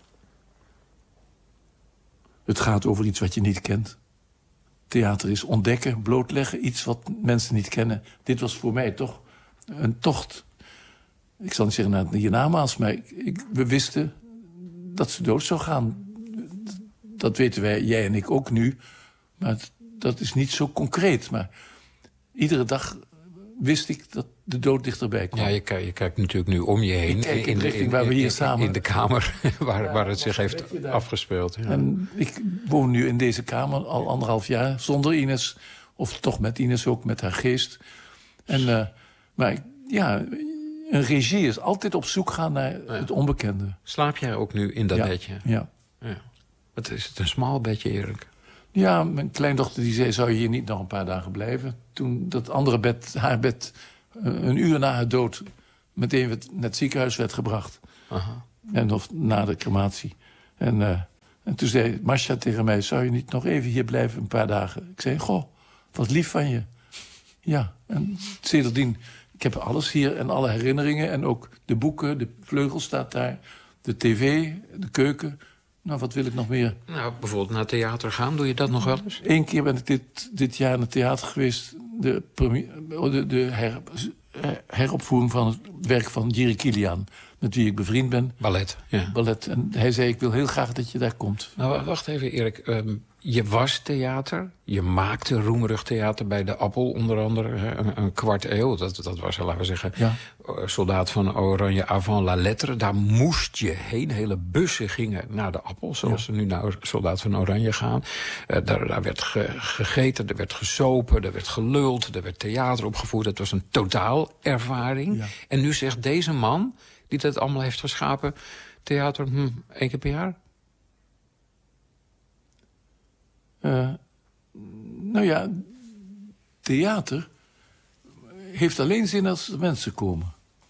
Het gaat over iets wat je niet kent. Theater is ontdekken, blootleggen, iets wat mensen niet kennen. Dit was voor mij toch een tocht. Ik zal niet zeggen naar het hiernamaals, maar we wisten dat ze dood zou gaan. Dat weten wij, jij en ik ook nu. Maar dat is niet zo concreet. Maar iedere dag... wist ik dat de dood dichterbij kwam. Ja, je kijkt natuurlijk nu om je heen. In de richting waar we hier samen... In de kamer waar het zich heeft afgespeeld. Ja. En ik woon nu in deze kamer al 1,5 jaar zonder Ines. Of toch met Ines ook, met haar geest. Maar een regie is altijd op zoek gaan naar het onbekende. Slaap jij ook nu in dat bedje? Ja. Wat is het, een smal bedje, Erik? Ja, mijn kleindochter die zei, zou je hier niet nog een paar dagen blijven? Toen dat andere bed, haar bed, een uur na haar dood... meteen naar het ziekenhuis werd gebracht. Aha. Of na de crematie. En toen zei Masha tegen mij, zou je niet nog even hier blijven een paar dagen? Ik zei, goh, wat lief van je. Ja, en sedertdien, ik heb alles hier en alle herinneringen... en ook de boeken, de vleugel staat daar, de tv, de keuken... Nou, wat wil ik nog meer? Nou, bijvoorbeeld naar theater gaan, doe je dat nog wel eens? 1 keer ben ik dit jaar naar het theater geweest. De heropvoering van het werk van Jiri Kilian. Met wie ik bevriend ben. Ballet, ja. Ballet. En hij zei, ik wil heel graag dat je daar komt. Nou, wacht even, Erik. Je was theater. Je maakte roemerig theater bij de Appel, onder andere. Een kwart eeuw. Dat was, laten we zeggen, soldaat van Oranje avant la lettre. Daar moest je heen. Hele bussen gingen naar de Appel. Zoals ze nu naar soldaat van Oranje gaan. Daar werd gegeten, er werd gesopen, er werd geluld. Er werd theater opgevoerd. Het was een totaalervaring. Ja. En nu zegt deze man, die dat allemaal heeft geschapen... theater, 1 keer per jaar? Nou ja, theater heeft alleen zin als er mensen komen.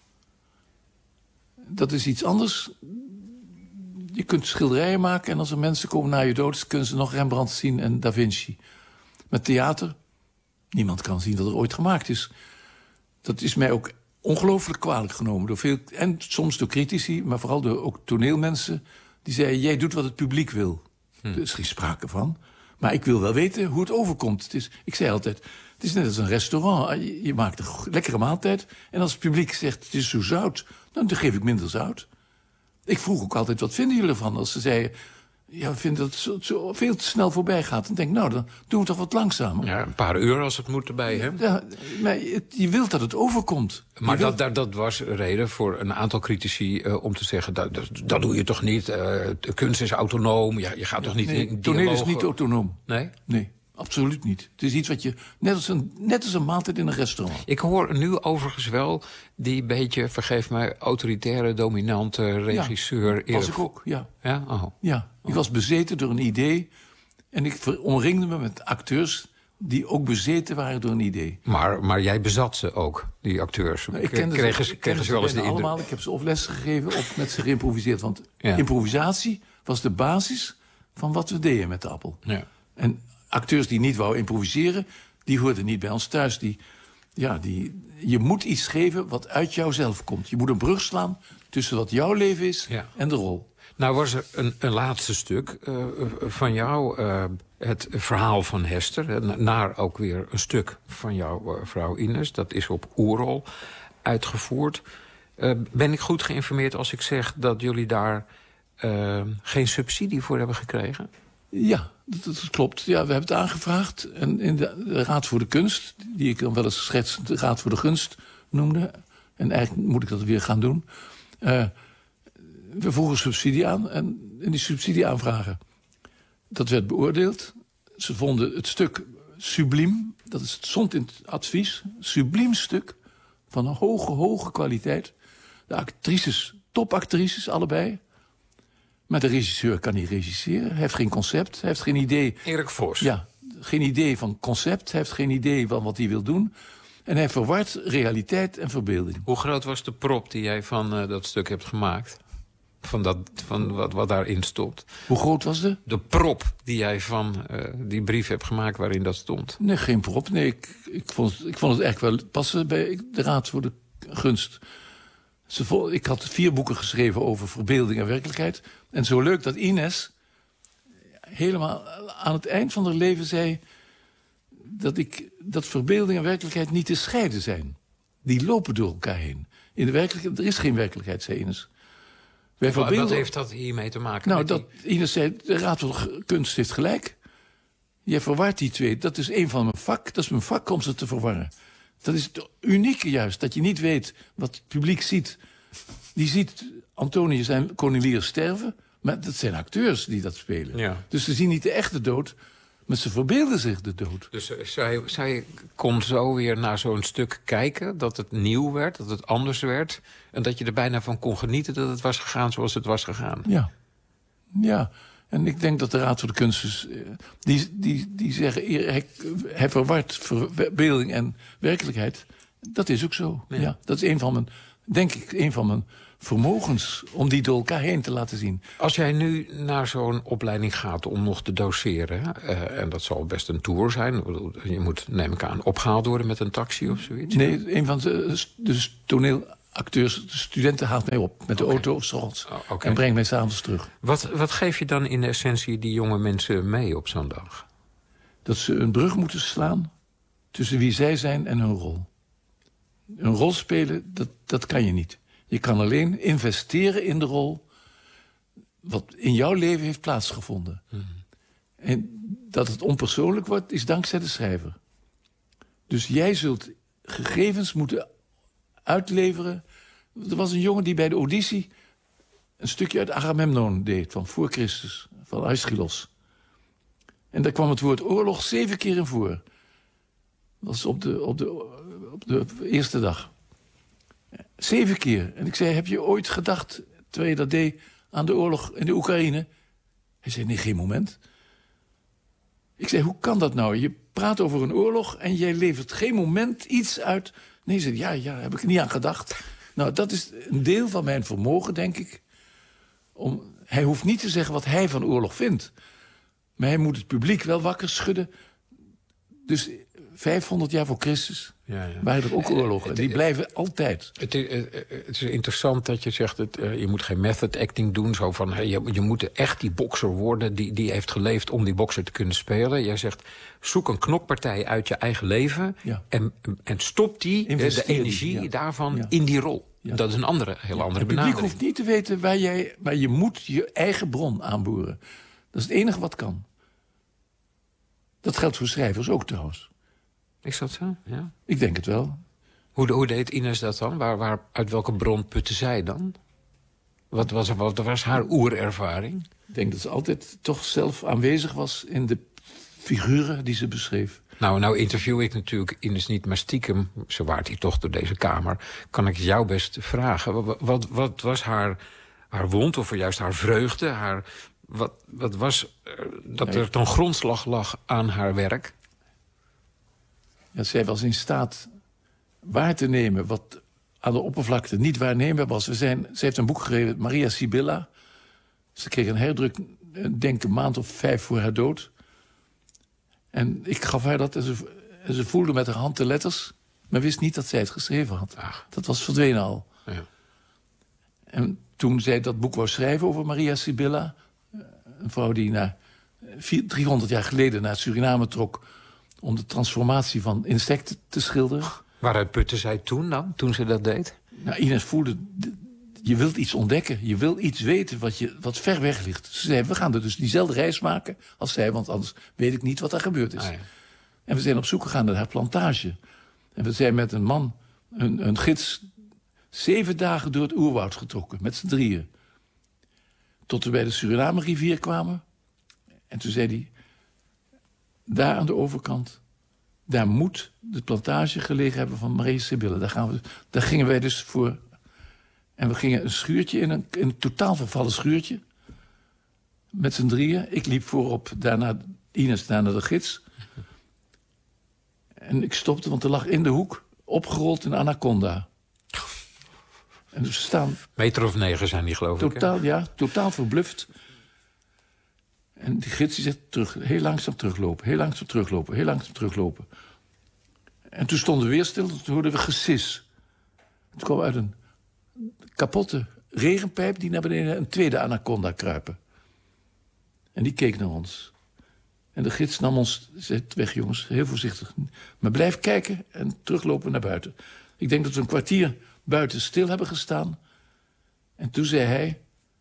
Dat is iets anders. Je kunt schilderijen maken en als er mensen komen na je dood... kunnen ze nog Rembrandt zien en Da Vinci. Met theater, niemand kan zien wat er ooit gemaakt is. Dat is mij ook ongelooflijk kwalijk genomen. Door veel, en soms door critici, maar vooral door ook toneelmensen... die zeiden, jij doet wat het publiek wil. Er is geen sprake van. Maar ik wil wel weten hoe het overkomt. Ik zei altijd, het is net als een restaurant. Je maakt een lekkere maaltijd. En als het publiek zegt, het is zo zout, dan geef ik minder zout. Ik vroeg ook altijd, wat vinden jullie ervan? Als ze zeiden, ja, we vinden dat het zo veel te snel voorbij gaat. Dan denk ik, nou, dan doen we toch wat langzamer. Ja, een paar uur als het moet erbij, hè? Ja, maar je wilt dat het overkomt. Maar dat was reden voor een aantal critici om te zeggen... dat doe je toch niet, de kunst is autonoom, je gaat toch niet in dialoog... Toneel is niet autonoom. Nee? Nee, absoluut niet. Het is iets wat je, net als een maaltijd in een restaurant... Ik hoor nu overigens wel die beetje, vergeef mij... autoritaire, dominante regisseur... Ja, was ik ook, ja. Ja? Oh. Ja, ik was bezeten door een idee... en ik omringde me met acteurs... die ook bezeten waren door een idee. Maar jij bezat ze ook, die acteurs? Nou, ik kende ze wel eens allemaal. Ik heb ze of lessen gegeven of met ze geïmproviseerd. Want improvisatie was de basis van wat we deden met de Appel. Ja. En acteurs die niet wou improviseren... die hoorden niet bij ons thuis. Je moet iets geven wat uit jouzelf komt. Je moet een brug slaan tussen wat jouw leven is en de rol. Nou was er een laatste stuk van jou, het verhaal van Hester... naar ook weer een stuk van jouw vrouw Ines. Dat is op oerrol uitgevoerd. Ben ik goed geïnformeerd als ik zeg dat jullie daar geen subsidie voor hebben gekregen? Ja, dat klopt. Ja, we hebben het aangevraagd. En in de Raad voor de Kunst, die ik dan wel eens schets de Raad voor de Gunst noemde... en eigenlijk moet ik dat weer gaan doen... we vroegen subsidie aan en die subsidie aanvragen. Dat werd beoordeeld. Ze vonden het stuk subliem. Het stond in het advies. Subliem stuk van een hoge kwaliteit. De actrices, topactrices allebei. Maar de regisseur kan niet regisseren. Hij heeft geen concept, hij heeft geen idee. Erik Vos. Ja, geen idee van concept. Hij heeft geen idee van wat hij wil doen. En hij verwart realiteit en verbeelding. Hoe groot was de prop die jij van dat stuk hebt gemaakt? Van wat daarin stond. Hoe groot was de prop die jij van die brief hebt gemaakt waarin dat stond? Nee, geen prop. Nee, ik vond het eigenlijk wel passen bij de Raad voor de Gunst. Ik had 4 boeken geschreven over verbeelding en werkelijkheid. En zo leuk dat Ines helemaal aan het eind van haar leven zei... dat verbeelding en werkelijkheid niet te scheiden zijn. Die lopen door elkaar heen. In de werkelijkheid, er is geen werkelijkheid, zei Ines. Wat heeft dat hiermee te maken? Nou, Ines zei, de Raad van de Kunst heeft gelijk. Jij verwart die twee. Dat is een van mijn vak. Dat is mijn vak om ze te verwarren. Dat is het unieke juist. Dat je niet weet wat het publiek ziet. Die ziet Antonius en Cornelia sterven. Maar dat zijn acteurs die dat spelen. Ja. Dus ze zien niet de echte dood. Maar ze verbeelden zich de dood. Dus zij kon zo weer naar zo'n stuk kijken... dat het nieuw werd, dat het anders werd... en dat je er bijna van kon genieten dat het was gegaan zoals het was gegaan. Ja. En ik denk dat de Raad voor de Kunst... die zeggen, hij verwart verbeelding en werkelijkheid. Dat is ook zo. Ja. Dat is een van mijn vermogens om die door elkaar heen te laten zien. Als jij nu naar zo'n opleiding gaat om nog te doseren... en dat zal best een tour zijn... je moet, neem ik aan, opgehaald worden met een taxi of zoiets? Nee, een van de toneelacteurs, de studenten haalt mij op met de auto of s'ochtends. En brengt mij 's avonds terug. Wat geef je dan in de essentie die jonge mensen mee op zo'n dag? Dat ze een brug moeten slaan tussen wie zij zijn en hun rol. Een rol spelen, dat kan je niet. Je kan alleen investeren in de rol wat in jouw leven heeft plaatsgevonden. En dat het onpersoonlijk wordt, is dankzij de schrijver. Dus jij zult gegevens moeten uitleveren. Er was een jongen die bij de auditie een stukje uit Agamemnon deed, van voor Christus, van Aeschylus. En daar kwam het woord oorlog 7 keer in voor. Dat was op de eerste dag. 7 keer. En ik zei, heb je ooit gedacht, terwijl je dat deed, aan de oorlog in de Oekraïne? Hij zei, nee, geen moment. Ik zei, hoe kan dat nou? Je praat over een oorlog en jij levert geen moment iets uit. Nee, zei, ja, heb ik er niet aan gedacht. Nou, dat is een deel van mijn vermogen, denk ik. Hij hoeft niet te zeggen wat hij van oorlog vindt. Maar hij moet het publiek wel wakker schudden. Dus 500 jaar voor Christus waren er ook oorlogen. Die blijven altijd. Het is interessant dat je zegt... je moet geen method acting doen. Zo van, je moet echt die bokser worden... die heeft geleefd om die bokser te kunnen spelen. Jij zegt, zoek een knokpartij uit je eigen leven... en stop de energie daarvan in die rol. Ja. Dat is een hele andere benadering. Het publiek hoeft niet te weten waar je moet je eigen bron aanboren. Dat is het enige wat kan. Dat geldt voor schrijvers ook trouwens. Is dat zo? Ja. Ik denk het wel. Hoe deed Ines dat dan? Uit welke bron putte zij dan? Wat was haar oerervaring? Ik denk dat ze altijd toch zelf aanwezig was in de figuren die ze beschreef. Nou interview ik natuurlijk Ines niet, maar stiekem, ze waart hier toch door deze kamer, kan ik jou best vragen. Wat was haar wond of juist haar vreugde? Wat was dat er dan grondslag lag aan haar werk? Ja, zij was in staat waar te nemen wat aan de oppervlakte niet waarneembaar was. Ze heeft een boek geschreven, Maria Sibylla. Ze kreeg een herdruk, denk een maand of 5 voor haar dood. En ik gaf haar dat en ze voelde met haar hand de letters... maar wist niet dat zij het geschreven had. Ach. Dat was verdwenen al. Ja. En toen zij dat boek wou schrijven over Maria Sibylla... een vrouw die 300 jaar geleden naar Suriname trok... om de transformatie van insecten te schilderen. Waaruit putte zij toen dan, toen ze dat deed? Nou, Ines voelde... Je wilt iets ontdekken. Je wil iets weten wat ver weg ligt. Ze zei, we gaan er dus diezelfde reis maken als zij... want anders weet ik niet wat er gebeurd is. En we zijn op zoek gegaan naar haar plantage. En we zijn met een man, een gids... 7 dagen door het oerwoud getrokken, met z'n drieën. Tot we bij de Suriname-rivier kwamen. En toen zei hij... daar aan de overkant... daar moet de plantage gelegen hebben van Marie Sibylle. Daar gingen wij dus voor... En we gingen een schuurtje in een totaal vervallen schuurtje. Met z'n drieën. Ik liep voorop, daarna Ines, daarna de gids. En ik stopte, want er lag in de hoek... opgerold een anaconda. En dus we staan... Meter of 9 zijn die, geloof ik. Ja, totaal verbluft. En die gids die zegt, heel langzaam teruglopen, heel langzaam teruglopen, heel langzaam teruglopen. En toen stonden we weer stil, toen hoorden we gesis. Het kwam uit een kapotte regenpijp die naar beneden een tweede anaconda kruipen. En die keek naar ons. En de gids nam ons, zei, weg jongens, heel voorzichtig. Maar blijf kijken en teruglopen naar buiten. Ik denk dat we een kwartier buiten stil hebben gestaan. En toen zei hij...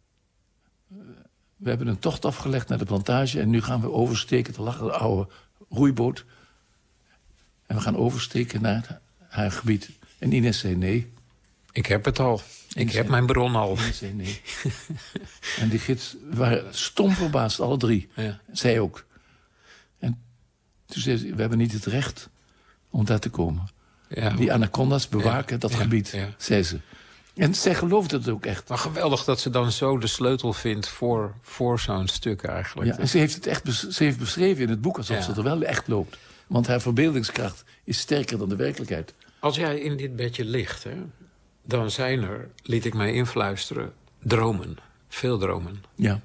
We hebben een tocht afgelegd naar de plantage... en nu gaan we oversteken. Er lag een oude roeiboot. En we gaan oversteken naar haar gebied. En Ines zei nee. Ik heb het al. Ik heb mijn bron al. Ines zei nee. En die gids waren stom verbaasd, alle drie. Ja. Zij ook. En toen zei ze, we hebben niet het recht om daar te komen. Ja, die anaconda's bewaken dat gebied, zei ze. En zij geloofde het ook echt. Maar geweldig dat ze dan zo de sleutel vindt voor zo'n stuk eigenlijk. Ja, en ze heeft het echt ze heeft beschreven in het boek alsof ze er wel echt loopt. Want haar verbeeldingskracht is sterker dan de werkelijkheid. Als jij in dit bedje ligt, hè, dan zijn er, liet ik mij influisteren, dromen. Veel dromen. Ja.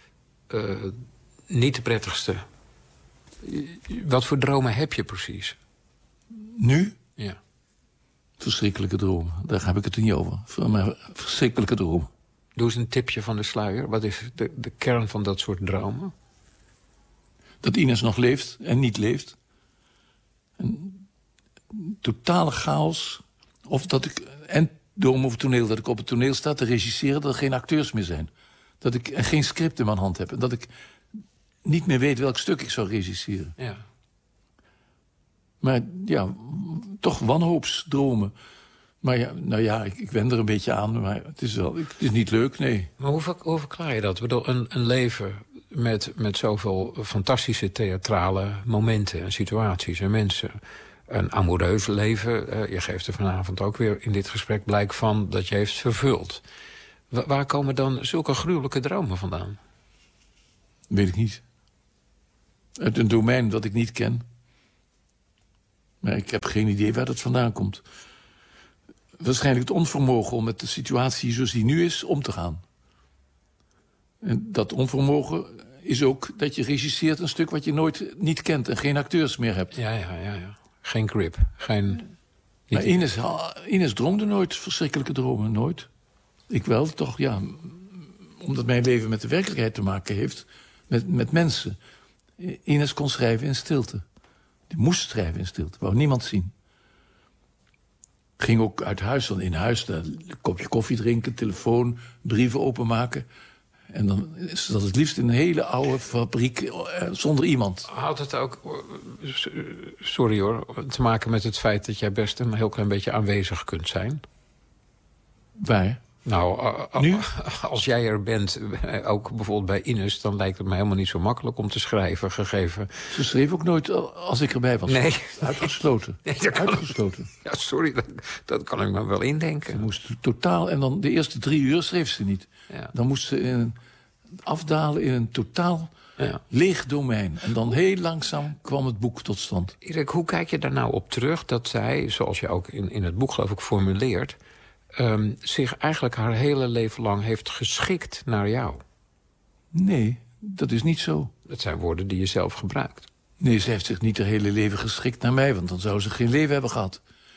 Niet de prettigste. Wat voor dromen heb je precies? Nu? Ja. Verschrikkelijke dromen. Daar heb ik het niet over. Maar verschrikkelijke dromen. Doe eens een tipje van de sluier. Wat is de kern van dat soort dromen? Dat Ines nog leeft en niet leeft. Een totale chaos. Of dat ik... En droom over toneel. Dat ik op het toneel sta te regisseren. Dat er geen acteurs meer zijn. Dat ik geen script in mijn hand heb. En dat ik niet meer weet welk stuk ik zou regisseren. Ja. Maar ja, toch wanhoopsdromen. Maar ja, nou ja, ik wend er een beetje aan. Maar het is niet leuk, nee. Maar hoe verklaar je dat? Ik bedoel, een leven met zoveel fantastische theatrale momenten en situaties en mensen. Een amoureus leven. Je geeft er vanavond ook weer in dit gesprek blijk van dat je heeft vervuld. Waar komen dan zulke gruwelijke dromen vandaan? Weet ik niet. Uit een domein dat ik niet ken. Maar ik heb geen idee waar dat vandaan komt. Waarschijnlijk het onvermogen om met de situatie zoals die nu is om te gaan. En dat onvermogen is ook dat je regisseert een stuk wat je niet kent en geen acteurs meer hebt. Ja. Geen grip. Maar Ines droomde nooit verschrikkelijke dromen, nooit. Ik wel, toch, ja. Omdat mijn leven met de werkelijkheid te maken heeft, met mensen. Ines kon schrijven in stilte. Die moest schrijven in stilte, wou niemand zien. Ging ook uit huis, dan in huis, een kopje koffie drinken, telefoon, brieven openmaken. En dan is dat het liefst in een hele oude fabriek zonder iemand. Had het ook, sorry hoor, te maken met het feit dat jij best een heel klein beetje aanwezig kunt zijn? Waar? Nou, nu? Als jij er bent, ook bijvoorbeeld bij Ines, dan lijkt het me helemaal niet zo makkelijk om te schrijven, gegeven. Ze schreef ook nooit als ik erbij was. Nee. Uitgesloten. Nee, Uitgesloten. Ja, sorry, dat kan ik me wel indenken. Ze moest totaal, en dan de eerste 3 uur schreef ze niet. Ja. Dan moest ze afdalen in een totaal leeg domein. En dan heel langzaam kwam het boek tot stand. Erik, hoe kijk je daar nou op terug dat zij, zoals je ook in het boek geloof ik formuleert, zich eigenlijk haar hele leven lang heeft geschikt naar jou? Nee, dat is niet zo. Dat zijn woorden die je zelf gebruikt. Nee, ze heeft zich niet haar hele leven geschikt naar mij, want dan zou ze geen leven hebben gehad.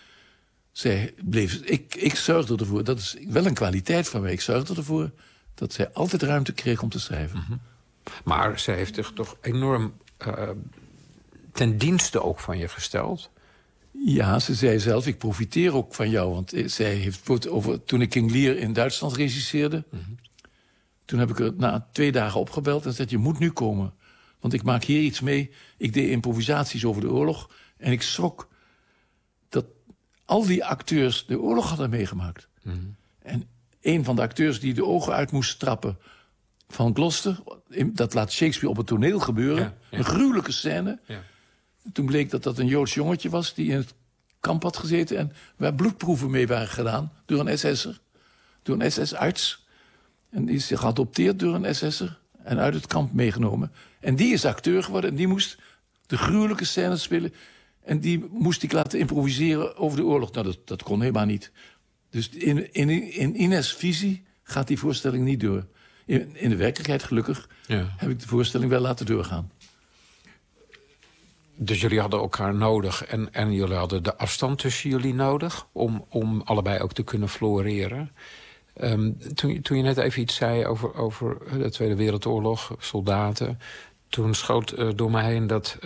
Ik zorgde ervoor, dat is wel een kwaliteit van mij, ik zorgde ervoor dat zij altijd ruimte kreeg om te schrijven. Mm-hmm. Maar ze heeft zich toch enorm ten dienste ook van je gesteld? Ja, ze zei zelf, ik profiteer ook van jou. Want zij heeft over toen ik King Lear in Duitsland regisseerde... Toen heb ik er na 2 dagen opgebeld en zei: je moet nu komen. Want ik maak hier iets mee. Ik deed improvisaties over de oorlog. En ik schrok dat al die acteurs de oorlog hadden meegemaakt. En een van de acteurs die de ogen uit moest trappen van Gloucester... dat laat Shakespeare op het toneel gebeuren. Ja. Een gruwelijke scène. Ja. Toen bleek dat dat een Joods jongetje was die in het kamp had gezeten... en waar bloedproeven mee waren gedaan door een SS'er. Door een SS-arts... En die is geadopteerd door een SS'er en uit het kamp meegenomen. En die is acteur geworden en die moest de gruwelijke scènes spelen. En die moest ik laten improviseren over de oorlog. Nou, dat kon helemaal niet. Dus in Ines' visie gaat die voorstelling niet door. In de werkelijkheid, gelukkig, heb ik de voorstelling wel laten doorgaan. Dus jullie hadden elkaar nodig en jullie hadden de afstand tussen jullie nodig... om allebei ook te kunnen floreren... Toen je net even iets zei over de Tweede Wereldoorlog, soldaten... toen schoot door me heen dat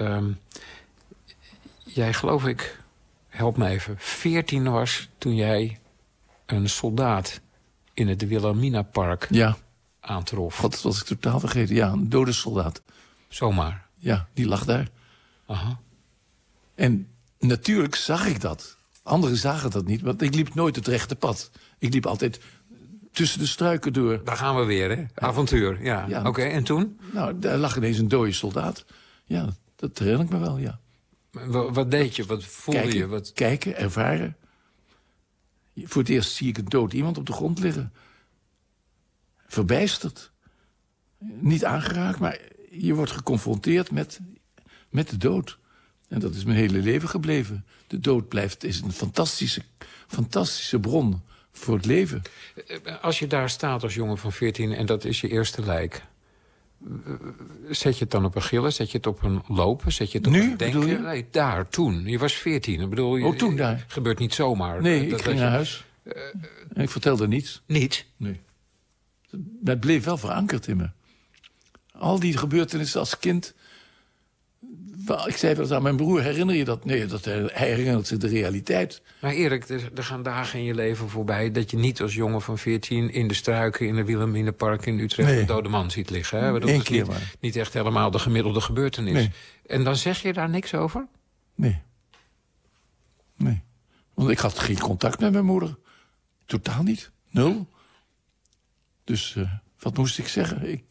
jij, geloof ik, help me even... 14 was toen jij een soldaat in het Wilhelminapark aantrof. Dat was ik totaal vergeten. Ja, een dode soldaat. Zomaar? Ja, die lag daar. Aha. En natuurlijk zag ik dat. Anderen zagen dat niet, want ik liep nooit het rechte pad. Ik liep altijd... tussen de struiken door. Daar gaan we weer, hè? Avontuur, ja. Oké, en toen? Nou, daar lag ineens een dode soldaat. Ja, dat herinner ik me wel, ja. Wat deed je? Wat voelde je? Kijken, ervaren. Voor het eerst zie ik een dood iemand op de grond liggen. Verbijsterd. Niet aangeraakt, maar je wordt geconfronteerd met de dood. En dat is mijn hele leven gebleven. De dood is een fantastische bron... voor het leven. Als je daar staat als jongen van 14 en dat is je eerste lijk... zet je het dan op een gillen? Zet je het op een lopen? Zet je het op een denken? Nee, daar, toen. Je was 14. Ik bedoel, toen daar? Gebeurt niet zomaar. Nee, ik ging naar huis. En ik vertelde niets. Niet? Nee. Dat bleef wel verankerd in me. Al die gebeurtenissen als kind... Ik zei wel eens aan mijn broer, herinner je dat? Nee, hij herinnert zich de realiteit. Maar Erik, er gaan dagen in je leven voorbij... dat je niet als jongen van 14 in de struiken... in de Wilhelminapark in Utrecht een dode man ziet liggen. Hè? Dat is niet echt helemaal de gemiddelde gebeurtenis. Nee. En dan zeg je daar niks over? Nee. Want ik had geen contact met mijn moeder. Totaal niet. 0. Dus... wat moest ik zeggen?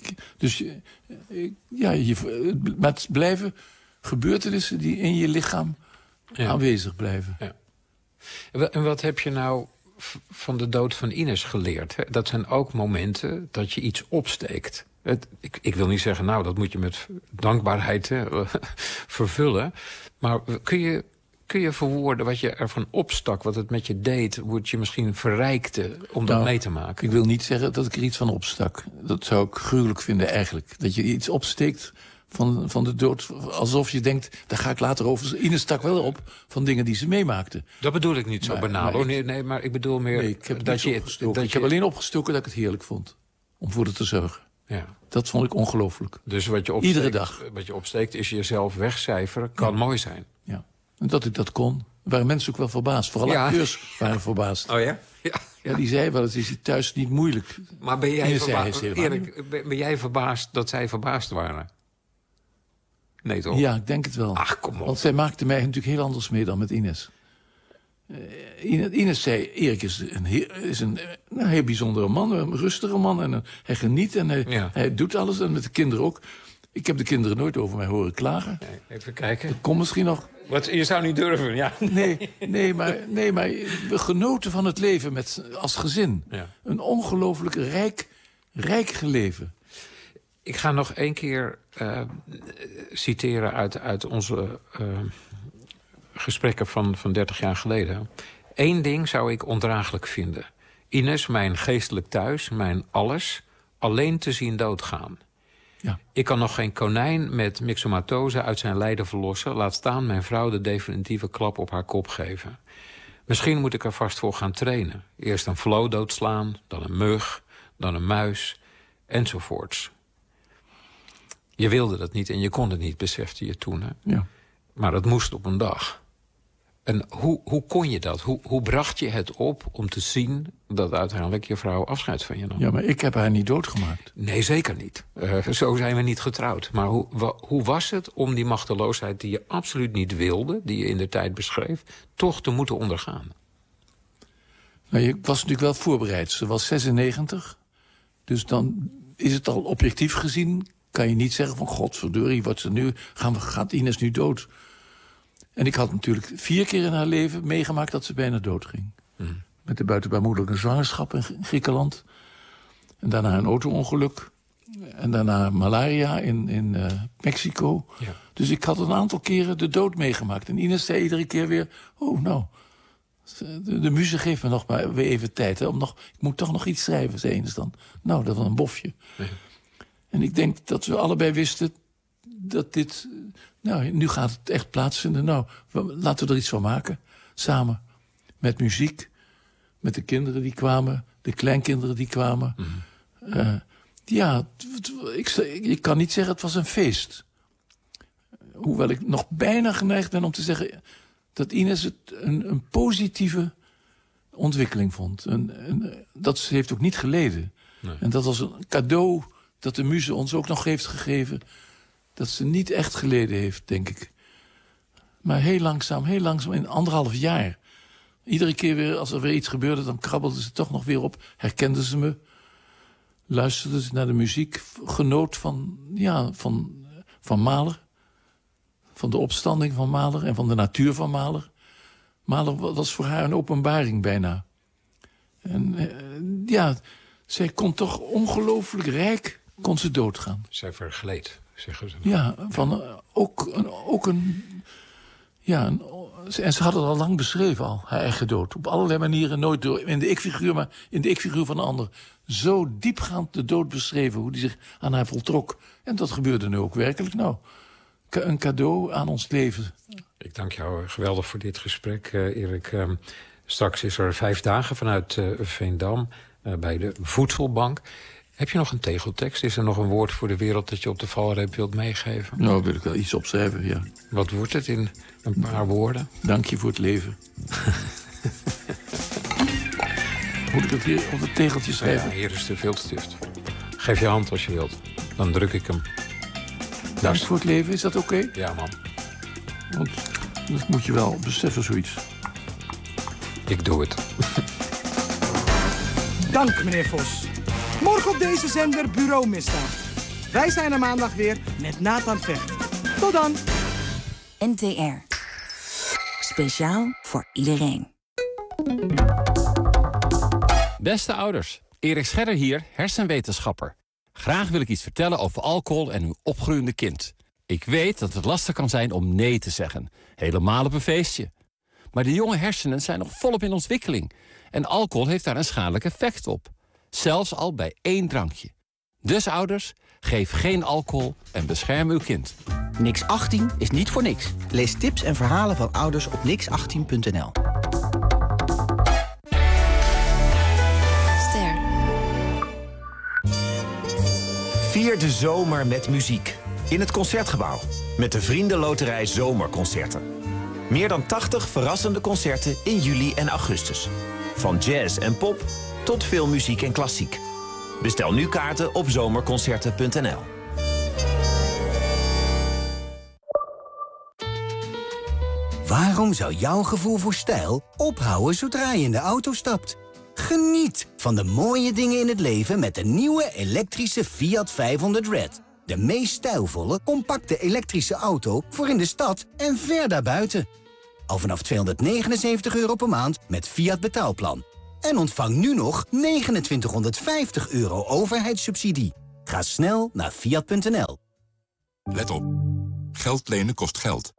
Maar het blijven gebeurtenissen die in je lichaam aanwezig blijven. Ja. En wat heb je nou van de dood van Ines geleerd? Hè? Dat zijn ook momenten dat je iets opsteekt. Ik wil niet zeggen, nou, dat moet je met dankbaarheid vervullen. Maar kun je verwoorden wat je ervan opstak, wat het met je deed... hoe het je misschien verrijkte om dat mee te maken? Ik wil niet zeggen dat ik er iets van opstak. Dat zou ik gruwelijk vinden eigenlijk. Dat je iets opsteekt van de dood, alsof je denkt... daar ga ik later over. Ines stak wel op van dingen die ze meemaakte. Dat bedoel ik niet zo banaal. Nee, maar ik bedoel meer... Nee, ik heb alleen opgestoken dat ik het heerlijk vond. Om voor haar te zorgen. Ja. Dat vond ik ongelooflijk. Dus wat je opsteekt, iedere dag. Wat je opsteekt is jezelf wegcijferen. Kan mooi zijn. Ja. En dat ik dat kon, waren mensen ook wel verbaasd. Vooral acteurs waren verbaasd. Oh ja? Ja, die zei wel, het is hier thuis niet moeilijk. Maar ben jij verbaasd dat zij verbaasd waren? Nee, toch? Ja, ik denk het wel. Ach, kom op. Want zij maakte mij natuurlijk heel anders mee dan met Ines. Ines zei, Erik is een heel bijzondere man, een rustige man. En hij geniet en hij doet alles. En met de kinderen ook. Ik heb de kinderen nooit over mij horen klagen. Nee, even kijken. Dat komt misschien nog. Je zou niet durven, ja. Nee, maar we genoten van het leven als gezin. Ja. Een ongelooflijk rijk leven. Ik ga nog 1 keer citeren uit onze gesprekken van 30 jaar geleden. 1 ding zou ik ondraaglijk vinden. Ines, mijn geestelijk thuis, mijn alles, alleen te zien doodgaan. Ja. Ik kan nog geen konijn met myxomatose uit zijn lijden verlossen... laat staan mijn vrouw de definitieve klap op haar kop geven. Misschien moet ik er vast voor gaan trainen. Eerst een vloo doodslaan, dan een mug, dan een muis, enzovoorts. Je wilde dat niet en je kon het niet, besefte je toen. Hè? Ja. Maar dat moest op een dag. En hoe kon je dat? Hoe bracht je het op om te zien dat uiteindelijk je vrouw afscheid van je nam? Ja, maar ik heb haar niet doodgemaakt. Nee, zeker niet. Zo zijn we niet getrouwd. Maar hoe was het om die machteloosheid die je absoluut niet wilde, die je in de tijd beschreef, toch te moeten ondergaan? Nou, ik was natuurlijk wel voorbereid. Ze was 96. Dus dan is het al objectief gezien, kan je niet zeggen van godverdorie, wat ze nu gaat Ines nu dood. En ik had natuurlijk 4 keer in haar leven meegemaakt dat ze bijna dood ging. Met de buitenbaarmoedelijke zwangerschap in Griekenland. En daarna een auto-ongeluk. En daarna malaria in Mexico. Ja. Dus ik had een aantal keren de dood meegemaakt. En Ines zei iedere keer weer, oh nou, de muze geeft me nog maar weer even tijd. Hè, ik moet toch nog iets schrijven, zei Ines dan. Nou, dat was een bofje. Nee. En ik denk dat we allebei wisten dat dit... Nou, nu gaat het echt plaatsvinden. Nou, laten we er iets van maken. Samen. Met muziek. Met de kinderen die kwamen. De kleinkinderen die kwamen. Ik kan niet zeggen het was een feest. Hoewel ik nog bijna geneigd ben om te zeggen dat Ines het een positieve ontwikkeling vond. Dat ze heeft ook niet geleden. Nee. En dat was een cadeau dat de muze ons ook nog heeft gegeven. Dat ze niet echt geleden heeft, denk ik. Maar heel langzaam, in 1,5 jaar. Iedere keer weer, als er weer iets gebeurde, dan krabbelde ze toch nog weer op. Herkende ze me. Luisterde ze naar de muziek. Genoot van Mahler. Van de opstanding van Mahler en van de natuur van Mahler. Mahler was voor haar een openbaring bijna. En zij kon toch ongelooflijk rijk, kon ze doodgaan. Zij vergleed, zeggen ze. Ja, en ze had het al lang beschreven, haar eigen dood. Op allerlei manieren, nooit door in de ik-figuur, maar in de ik-figuur van een ander. Zo diepgaand de dood beschreven, hoe die zich aan haar voltrok. En dat gebeurde nu ook werkelijk. Nou, een cadeau aan ons leven. Ik dank jou geweldig voor dit gesprek, Erik. Straks is er 5 dagen vanuit Veendam bij de Voedselbank. Heb je nog een tegeltekst? Is er nog een woord voor de wereld dat je op de valreep wilt meegeven? Nou, wil ik wel iets opschrijven, ja. Wat wordt het in een paar woorden? Dank je voor het leven. Moet ik het hier op het tegeltje schrijven? Ja, hier is de viltstift. Geef je hand als je wilt. Dan druk ik hem. Dank voor het leven, is dat oké? Ja, man. Want dat moet je wel beseffen, zoiets. Ik doe het. Dank, meneer Vos. Morgen op deze zender Bureau Misdaad. Wij zijn er maandag weer met Nathan Vecht. Tot dan. NTR. Speciaal voor iedereen. Beste ouders, Erik Scherder hier, hersenwetenschapper. Graag wil ik iets vertellen over alcohol en uw opgroeiende kind. Ik weet dat het lastig kan zijn om nee te zeggen. Helemaal op een feestje. Maar de jonge hersenen zijn nog volop in ontwikkeling. En alcohol heeft daar een schadelijk effect op. Zelfs al bij 1 drankje. Dus ouders, geef geen alcohol en bescherm uw kind. Nix 18 is niet voor niks. Lees tips en verhalen van ouders op nix18.nl. Ster. Vier de zomer met muziek. In het Concertgebouw. Met de Vriendenloterij Zomerconcerten. Meer dan 80 verrassende concerten in juli en augustus. Van jazz en pop tot filmmuziek en klassiek. Bestel nu kaarten op zomerconcerten.nl. Waarom zou jouw gevoel voor stijl ophouden zodra je in de auto stapt? Geniet van de mooie dingen in het leven met de nieuwe elektrische Fiat 500 Red. De meest stijlvolle, compacte elektrische auto voor in de stad en ver daarbuiten. Al vanaf €279 per maand met Fiat betaalplan. En ontvang nu nog €2950 overheidssubsidie. Ga snel naar Fiat.nl. Let op. Geld lenen kost geld.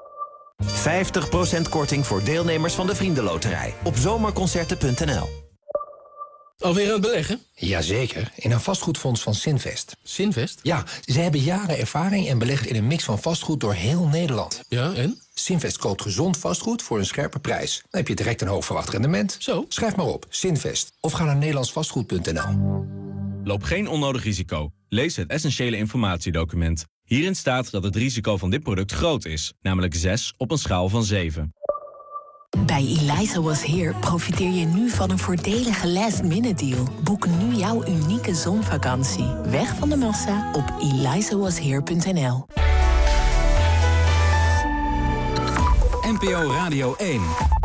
50% korting voor deelnemers van de Vriendenloterij. Op zomerconcerten.nl. Alweer aan het beleggen? Jazeker, in een vastgoedfonds van Sinvest. Sinvest? Ja, ze hebben jaren ervaring en beleggen in een mix van vastgoed door heel Nederland. Ja, en? Sinvest koopt gezond vastgoed voor een scherpe prijs. Dan heb je direct een hoog verwacht rendement. Zo? Schrijf maar op, Sinvest. Of ga naar nederlandsvastgoed.nl. Loop geen onnodig risico. Lees het essentiële informatiedocument. Hierin staat dat het risico van dit product groot is, namelijk 6 op een schaal van 7. Bij Eliza Was Here profiteer je nu van een voordelige last-minute deal. Boek nu jouw unieke zonvakantie. Weg van de massa op elizawasheer.nl. NPO Radio 1.